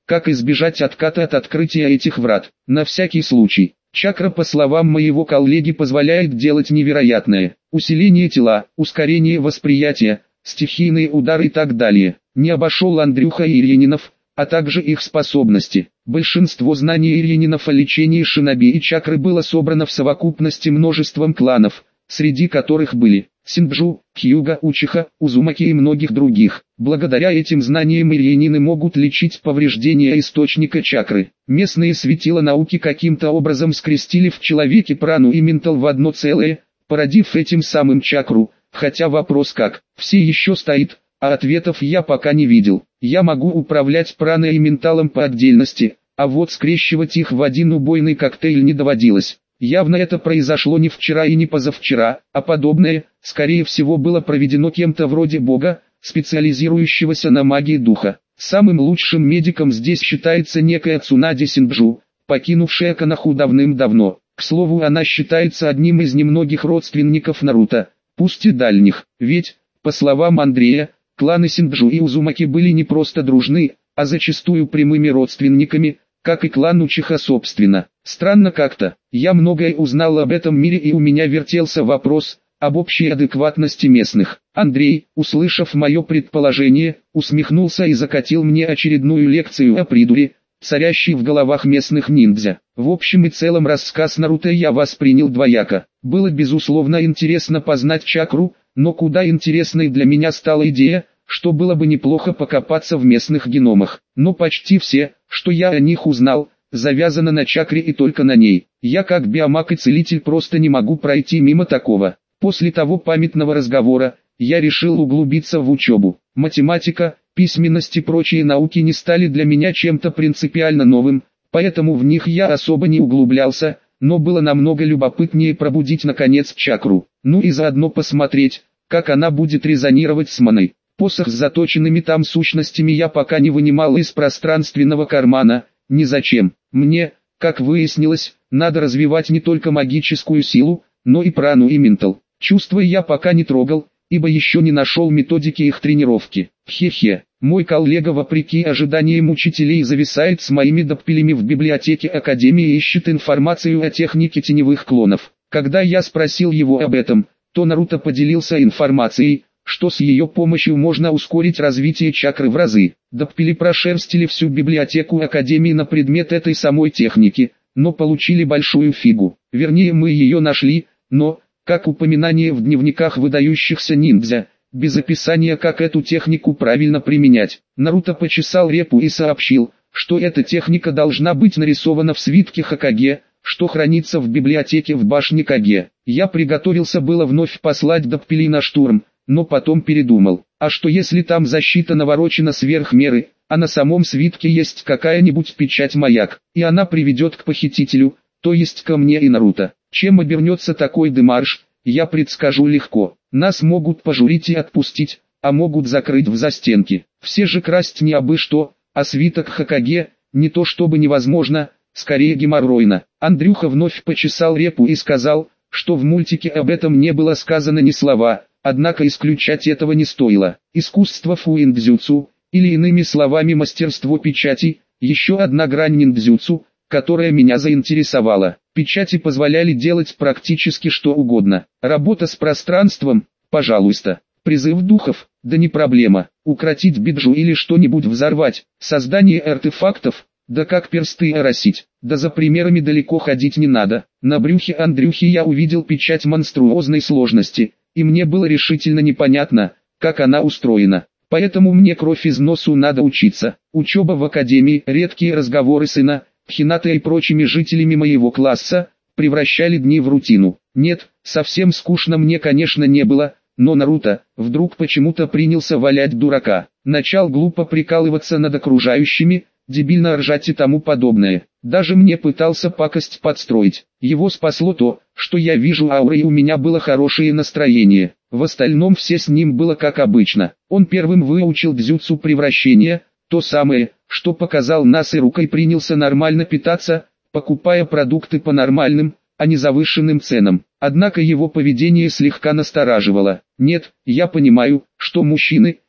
как избежать отката от открытия этих врат. На всякий случай, чакра, по словам моего коллеги, позволяет делать невероятное. Усиление тела, ускорение восприятия, стихийные удары и так далее. Не обошел Андрюха и Ильининов, а также их способности. Большинство знаний Ильининов о лечении шиноби и чакры было собрано в совокупности множеством кланов, среди которых были Синджу, Хьюга, Учиха, Узумаки и многих других. Благодаря этим знаниям ильинины могут лечить повреждения источника чакры. Местные светила науки каким-то образом скрестили в человеке прану и ментал в одно целое, породив этим самым чакру, хотя вопрос как, все еще стоит, а ответов я пока не видел. Я могу управлять праной и менталом по отдельности, а вот скрещивать их в один убойный коктейль не доводилось. Явно это произошло не вчера и не позавчера, а подобное, скорее всего, было проведено кем-то вроде бога, специализирующегося на магии духа. Самым лучшим медиком здесь считается некая Цунади Синджу, покинувшая Коноху давным-давно. К слову, она считается одним из немногих родственников Наруто, пусть и дальних, ведь, по словам Андрея, кланы Синджу и Узумаки были не просто дружны, а зачастую прямыми родственниками, как и клан Учиха собственно. Странно как-то, я многое узнал об этом мире и у меня вертелся вопрос об общей адекватности местных. Андрей, услышав мое предположение, усмехнулся и закатил мне очередную лекцию о придуре, царящей в головах местных ниндзя. В общем и целом рассказ Наруто я воспринял двояко. Было безусловно интересно познать чакру, но куда интересной для меня стала идея, что было бы неплохо покопаться в местных геномах. Но почти все, что я о них узнал, завязано на чакре и только на ней. Я как биомаг и целитель просто не могу пройти мимо такого. После того памятного разговора, я решил углубиться в учебу. Математика, письменность и прочие науки не стали для меня чем-то принципиально новым, поэтому в них я особо не углублялся, но было намного любопытнее пробудить наконец чакру, ну и заодно посмотреть, как она будет резонировать с маной. Посох с заточенными там сущностями я пока не вынимал из пространственного кармана, ни зачем. Мне, как выяснилось, надо развивать не только магическую силу, но и прану и ментал. Чувства я пока не трогал, ибо еще не нашел методики их тренировки. Хе-хе, мой коллега вопреки ожиданиям учителей зависает с моими доппелями в библиотеке Академии и ищет информацию о технике теневых клонов. Когда я спросил его об этом, то Наруто поделился информацией, что с ее помощью можно ускорить развитие чакры в разы. Доппели прошерстили всю библиотеку Академии на предмет этой самой техники, но получили большую фигу. Вернее, мы ее нашли, но, как упоминание в дневниках выдающихся ниндзя, без описания, как эту технику правильно применять. Наруто почесал репу и сообщил, что эта техника должна быть нарисована в свитке Хокаге, что хранится в библиотеке в башне Каге. Я приготовился было вновь послать доппелей на штурм, но потом передумал. А что если там защита наворочена сверх меры, а на самом свитке есть какая-нибудь печать-маяк, и она приведет к похитителю, то есть ко мне и Наруто. Чем обернется такой демарш, я предскажу легко. Нас могут пожурить и отпустить, а могут закрыть в застенки. Все же красть не абы что, а свиток Хокаге, не то чтобы невозможно, скорее геморройно. Андрюха вновь почесал репу и сказал, что в мультике об этом не было сказано ни слова. Однако исключать этого не стоило. Искусство фуиндзюцу, или иными словами мастерство печати, еще одна грань ниндзюцу, которая меня заинтересовала. Печати позволяли делать практически что угодно. Работа с пространством, пожалуйста. Призыв духов, да не проблема. Укротить биджу или что-нибудь взорвать. Создание артефактов, да как персты оросить. Да за примерами далеко ходить не надо. На брюхе Андрюхи я увидел печать монструозной сложности. И мне было решительно непонятно, как она устроена. Поэтому мне кровь из носу надо учиться. Учеба в академии, редкие разговоры с Ина, Хинатой и прочими жителями моего класса, превращали дни в рутину. Нет, совсем скучно мне конечно не было, но Наруто, вдруг почему-то принялся валять дурака. Начал глупо прикалываться над окружающими, дебильно ржать и тому подобное. Даже мне пытался пакость подстроить. Его спасло то, что я вижу ауры и у меня было хорошее настроение. В остальном все с ним было как обычно. Он первым выучил дзюцу превращения, то самое, что показал нас и рукой принялся нормально питаться, покупая продукты по нормальным, а не завышенным ценам. Однако его поведение слегка настораживало. Нет, я понимаю, что мужчины,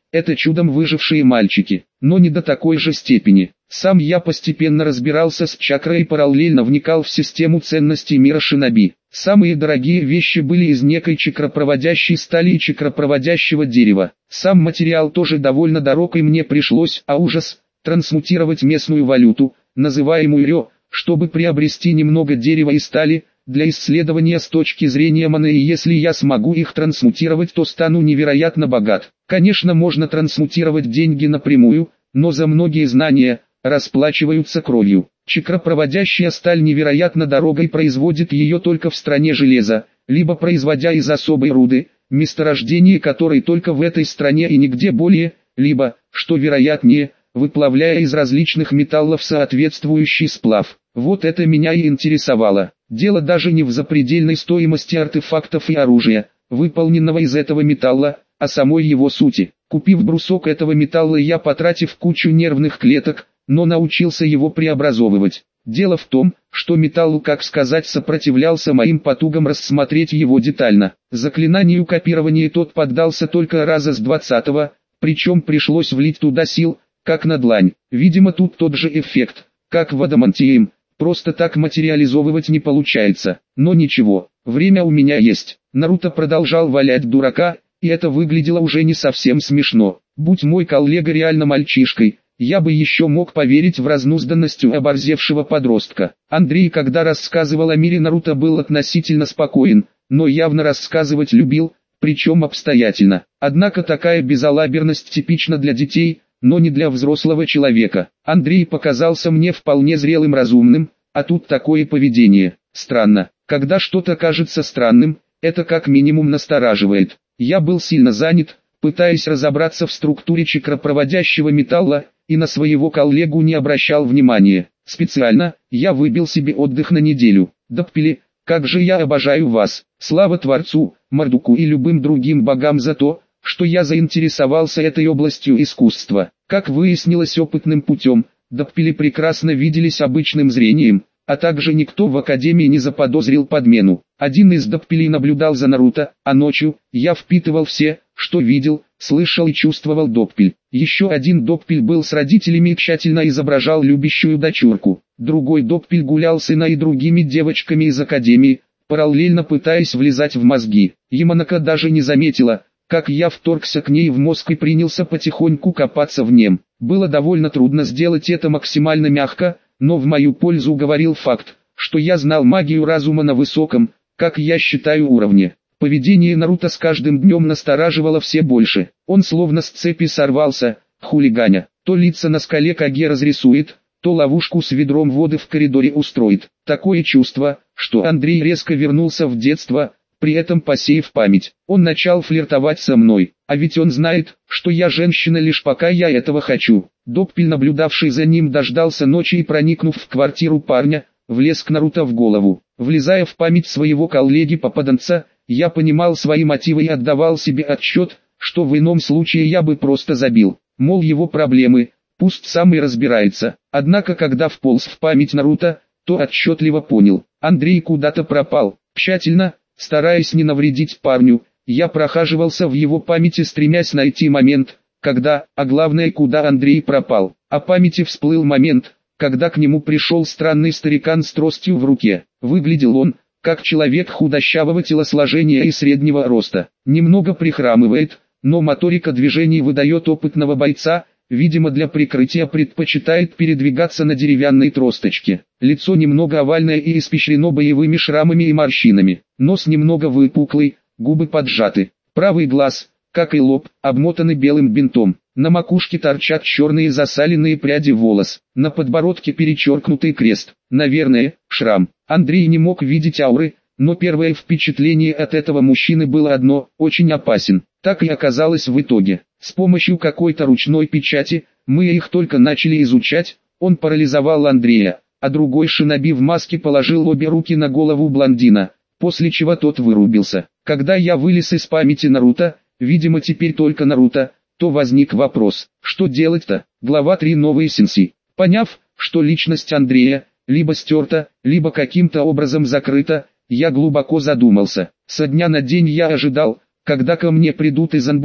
это чудом выжившие мальчики, но не до такой же степени. Сам я постепенно разбирался с чакрой и параллельно вникал в систему ценностей мира шиноби. Самые дорогие вещи были из некой чакропроводящей стали и чакропроводящего дерева. Сам материал тоже довольно дорог, и мне пришлось, ужас, трансмутировать местную валюту, называемую рё, чтобы приобрести немного дерева и стали, для исследования с точки зрения маны, и если я смогу их трансмутировать, то стану невероятно богат. Конечно, можно трансмутировать деньги напрямую, но за многие знания расплачиваются кровью. Чакропроводящая сталь невероятно дорогой, производит ее только в стране железа, либо производя из особой руды, месторождение которой только в этой стране и нигде более, либо, что вероятнее, выплавляя из различных металлов соответствующий сплав. Вот это меня и интересовало. Дело даже не в запредельной стоимости артефактов и оружия, выполненного из этого металла, а самой его сути. Купив брусок этого металла, я, потратив кучу нервных клеток, но научился его преобразовывать. Дело в том, что металл, как сказать, сопротивлялся моим потугам рассмотреть его детально. Заклинанию копирования тот поддался только раза с 20-го, причем пришлось влить туда сил, как на длань. Видимо, тут тот же эффект, как в адамантием. Просто так материализовывать не получается. Но ничего, время у меня есть. Наруто продолжал валять дурака, и это выглядело уже не совсем смешно. Будь мой коллега реально мальчишкой, я бы еще мог поверить в разнузданность оборзевшего подростка. Андрей, когда рассказывал о мире Наруто, был относительно спокоен, но явно рассказывать любил, причем обстоятельно. Однако такая безалаберность типична для детей, но не для взрослого человека. Андрей показался мне вполне зрелым, разумным, а тут такое поведение. Странно. Когда что-то кажется странным, это как минимум настораживает. Я был сильно занят, пытаясь разобраться в структуре чакропроводящего металла, и на своего коллегу не обращал внимания. Специально, я выбил себе отдых на неделю. Доппили, как же я обожаю вас. Слава Творцу, Мардуку и любым другим богам за то, что я заинтересовался этой областью искусства. Как выяснилось опытным путем, Доппили прекрасно виделись обычным зрением, а также никто в Академии не заподозрил подмену. Один из Доппилей наблюдал за Наруто, а ночью я впитывал все, что видел, слышал и чувствовал Доппиль. Еще один Доппиль был с родителями и тщательно изображал любящую дочурку. Другой Доппиль гулял с Иной и другими девочками из Академии, параллельно пытаясь влезать в мозги. Яманака даже не заметила, как я вторгся к ней в мозг и принялся потихоньку копаться в нем. Было довольно трудно сделать это максимально мягко, но в мою пользу говорил факт, что я знал магию разума на высоком, как я считаю, уровне. Поведение Наруто с каждым днем настораживало все больше. Он словно с цепи сорвался, хулиганя. То лица на скале Каге разрисует, то ловушку с ведром воды в коридоре устроит. Такое чувство, что Андрей резко вернулся в детство, при этом посеяв память. Он начал флиртовать со мной, а ведь он знает, что я женщина лишь пока я этого хочу. Доппиль, наблюдавший за ним, дождался ночи и, проникнув в квартиру парня, влез к Наруто в голову. Влезая в память своего коллеги-попаданца, я понимал свои мотивы и отдавал себе отчет, что в ином случае я бы просто забил. Мол, его проблемы, пусть сам и разбирается. Однако когда вполз в память Наруто, то отчетливо понял, Андрей куда-то пропал. Тщательно, стараясь не навредить парню, я прохаживался в его памяти, стремясь найти момент, когда, а главное, куда Андрей пропал. А памяти всплыл момент, когда к нему пришел странный старикан с тростью в руке. Выглядел он, как человек худощавого телосложения и среднего роста. Немного прихрамывает, но моторика движений выдает опытного бойца, видимо для прикрытия предпочитает передвигаться на деревянной тросточке. Лицо немного овальное и испещрено боевыми шрамами и морщинами. Нос немного выпуклый, губы поджаты. Правый глаз, как и лоб, обмотаны белым бинтом. На макушке торчат черные засаленные пряди волос. На подбородке перечеркнутый крест. Наверное, шрам. Андрей не мог видеть ауры, но первое впечатление от этого мужчины было одно: очень опасен. Так и оказалось в итоге. С помощью какой-то ручной печати, мы их только начали изучать, он парализовал Андрея, а другой шиноби в маске положил обе руки на голову блондина, после чего тот вырубился. Когда я вылез из памяти Наруто, видимо теперь только Наруто, то возник вопрос, что делать-то? Глава 3. Новые сенси. Поняв, что личность Андрея, либо стерта, либо каким-то образом закрыта, я глубоко задумался. Со дня на день я ожидал, когда ко мне придут из Анбу,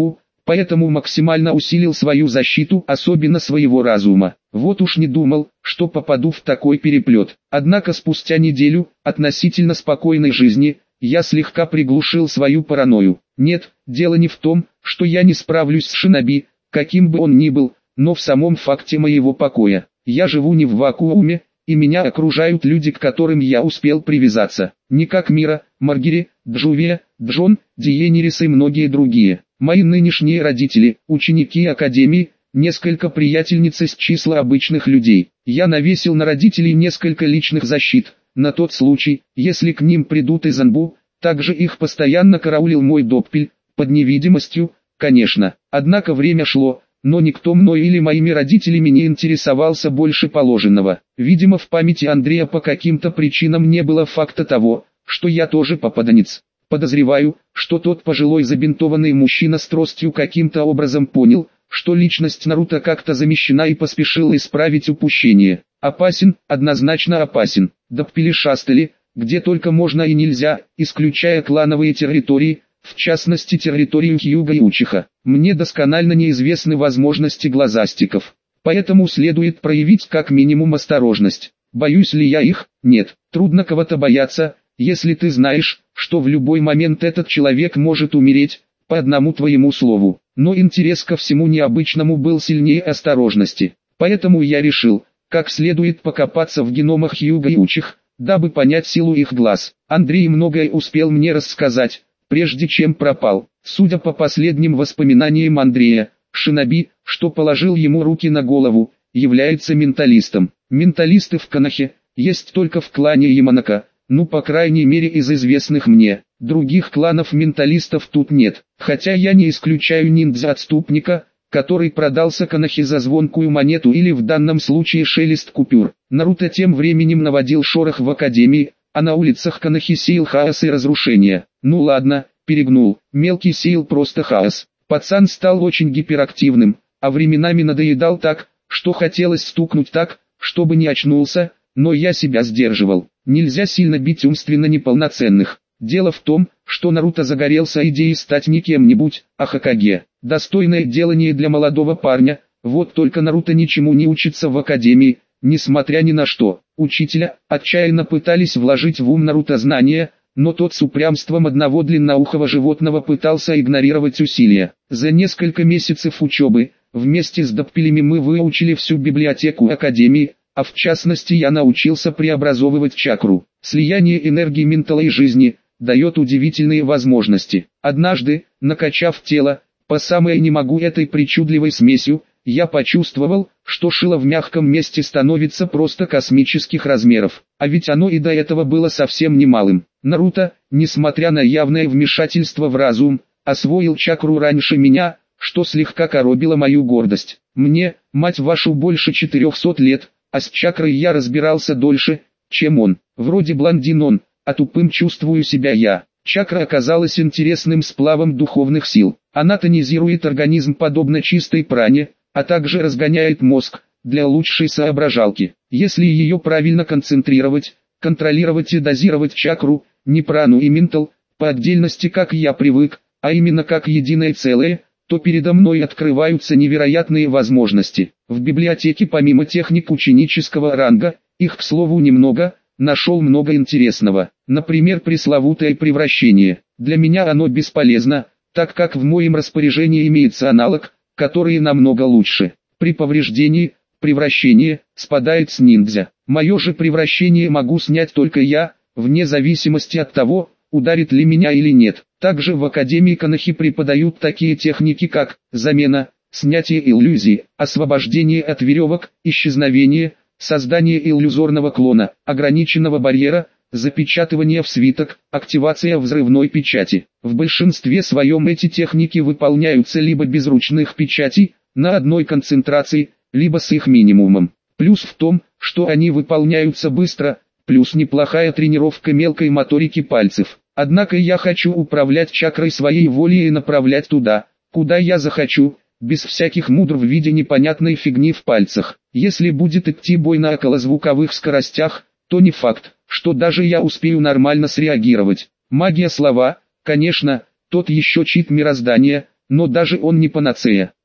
поэтому максимально усилил свою защиту, особенно своего разума. Вот уж не думал, что попаду в такой переплет. Однако спустя неделю относительно спокойной жизни я слегка приглушил свою паранойю. Нет, дело не в том, что я не справлюсь с шиноби, каким бы он ни был, но в самом факте моего покоя. Я живу не в вакууме, и меня окружают люди, к которым я успел привязаться. Не как Мира, Маргери, Джувия, Джон, Диенерис и многие другие. Мои нынешние родители, ученики академии, несколько приятельниц из числа обычных людей. Я навесил на родителей несколько личных защит, на тот случай, если к ним придут из Анбу. Также их постоянно караулил мой доппель, под невидимостью, конечно. Однако время шло, но никто мной или моими родителями не интересовался больше положенного. Видимо, в памяти Андрея по каким-то причинам не было факта того, что я тоже попаданец. Подозреваю, что тот пожилой забинтованный мужчина с тростью каким-то образом понял, что личность Наруто как-то замещена и поспешил исправить упущение. Опасен, однозначно опасен. Доппели шастали, где только можно и нельзя, исключая клановые территории, в частности территорию Хьюга и Учиха. Мне досконально неизвестны возможности глазастиков, поэтому следует проявить как минимум осторожность. Боюсь ли я их? Нет. Трудно кого-то бояться, если ты знаешь, что в любой момент этот человек может умереть, по одному твоему слову. Но интерес ко всему необычному был сильнее осторожности. Поэтому я решил, как следует покопаться в геномах Хьюга и Учих, дабы понять силу их глаз. Андрей многое успел мне рассказать, прежде чем пропал. Судя по последним воспоминаниям Андрея, шиноби, что положил ему руки на голову, является менталистом. Менталисты в Конохе есть только в клане Яманака, ну по крайней мере из известных мне. Других кланов менталистов тут нет, хотя я не исключаю ниндзя-отступника, который продался Конохе за звонкую монету или в данном случае шелест купюр. Наруто тем временем наводил шорох в академии, а на улицах Конохи сеял хаос и разрушение. Ну ладно, перегнул, мелкий сеял просто хаос. Пацан стал очень гиперактивным, а временами надоедал так, что хотелось стукнуть так, чтобы не очнулся, но я себя сдерживал. Нельзя сильно бить умственно неполноценных. Дело в том, что Наруто загорелся идеей стать не кем-нибудь, а Хокаге. Достойное делание для молодого парня, вот только Наруто ничему не учится в академии, несмотря ни на что. Учителя отчаянно пытались вложить в ум Наруто знания, но тот с упрямством одного длинноухого животного пытался игнорировать усилия. За несколько месяцев учебы, вместе с доппелями мы выучили всю библиотеку академии, а в частности я научился преобразовывать чакру. Слияние энергии ментала и жизни дает удивительные возможности. Однажды, накачав тело, по самое не могу этой причудливой смесью, я почувствовал, что шило в мягком месте становится просто космических размеров. А ведь оно и до этого было совсем немалым. Наруто, несмотря на явное вмешательство в разум, освоил чакру раньше меня, что слегка коробило мою гордость. Мне, мать вашу, больше 400 лет, а с чакрой я разбирался дольше, чем он. Вроде блондин он, а тупым чувствую себя я. Чакра оказалась интересным сплавом духовных сил. Она тонизирует организм подобно чистой пране, а также разгоняет мозг, для лучшей соображалки. Если ее правильно концентрировать, контролировать и дозировать чакру, не прану и ментал, по отдельности как я привык, а именно как единое целое, то передо мной открываются невероятные возможности. В библиотеке помимо техник ученического ранга, их к слову немного, нашел много интересного. Например, пресловутое превращение. Для меня оно бесполезно, так как в моем распоряжении имеется аналог, который намного лучше. При повреждении, превращение, спадает с ниндзя. Мое же превращение могу снять только я, вне зависимости от того, ударит ли меня или нет. Также в Академии Конохи преподают такие техники как замена, снятие иллюзии, освобождение от веревок, исчезновение, создание иллюзорного клона, ограниченного барьера, запечатывание в свиток, активация взрывной печати. В большинстве своем эти техники выполняются либо без ручных печатей, на одной концентрации, либо с их минимумом. Плюс в том, что они выполняются быстро, плюс неплохая тренировка мелкой моторики пальцев. Однако я хочу управлять чакрой своей волей и направлять туда, куда я захочу, без всяких мудр в виде непонятной фигни в пальцах. Если будет идти бой на околозвуковых скоростях, то не факт, что даже я успею нормально среагировать. Магия слова, конечно, тот еще чит мироздания, но даже он не панацея.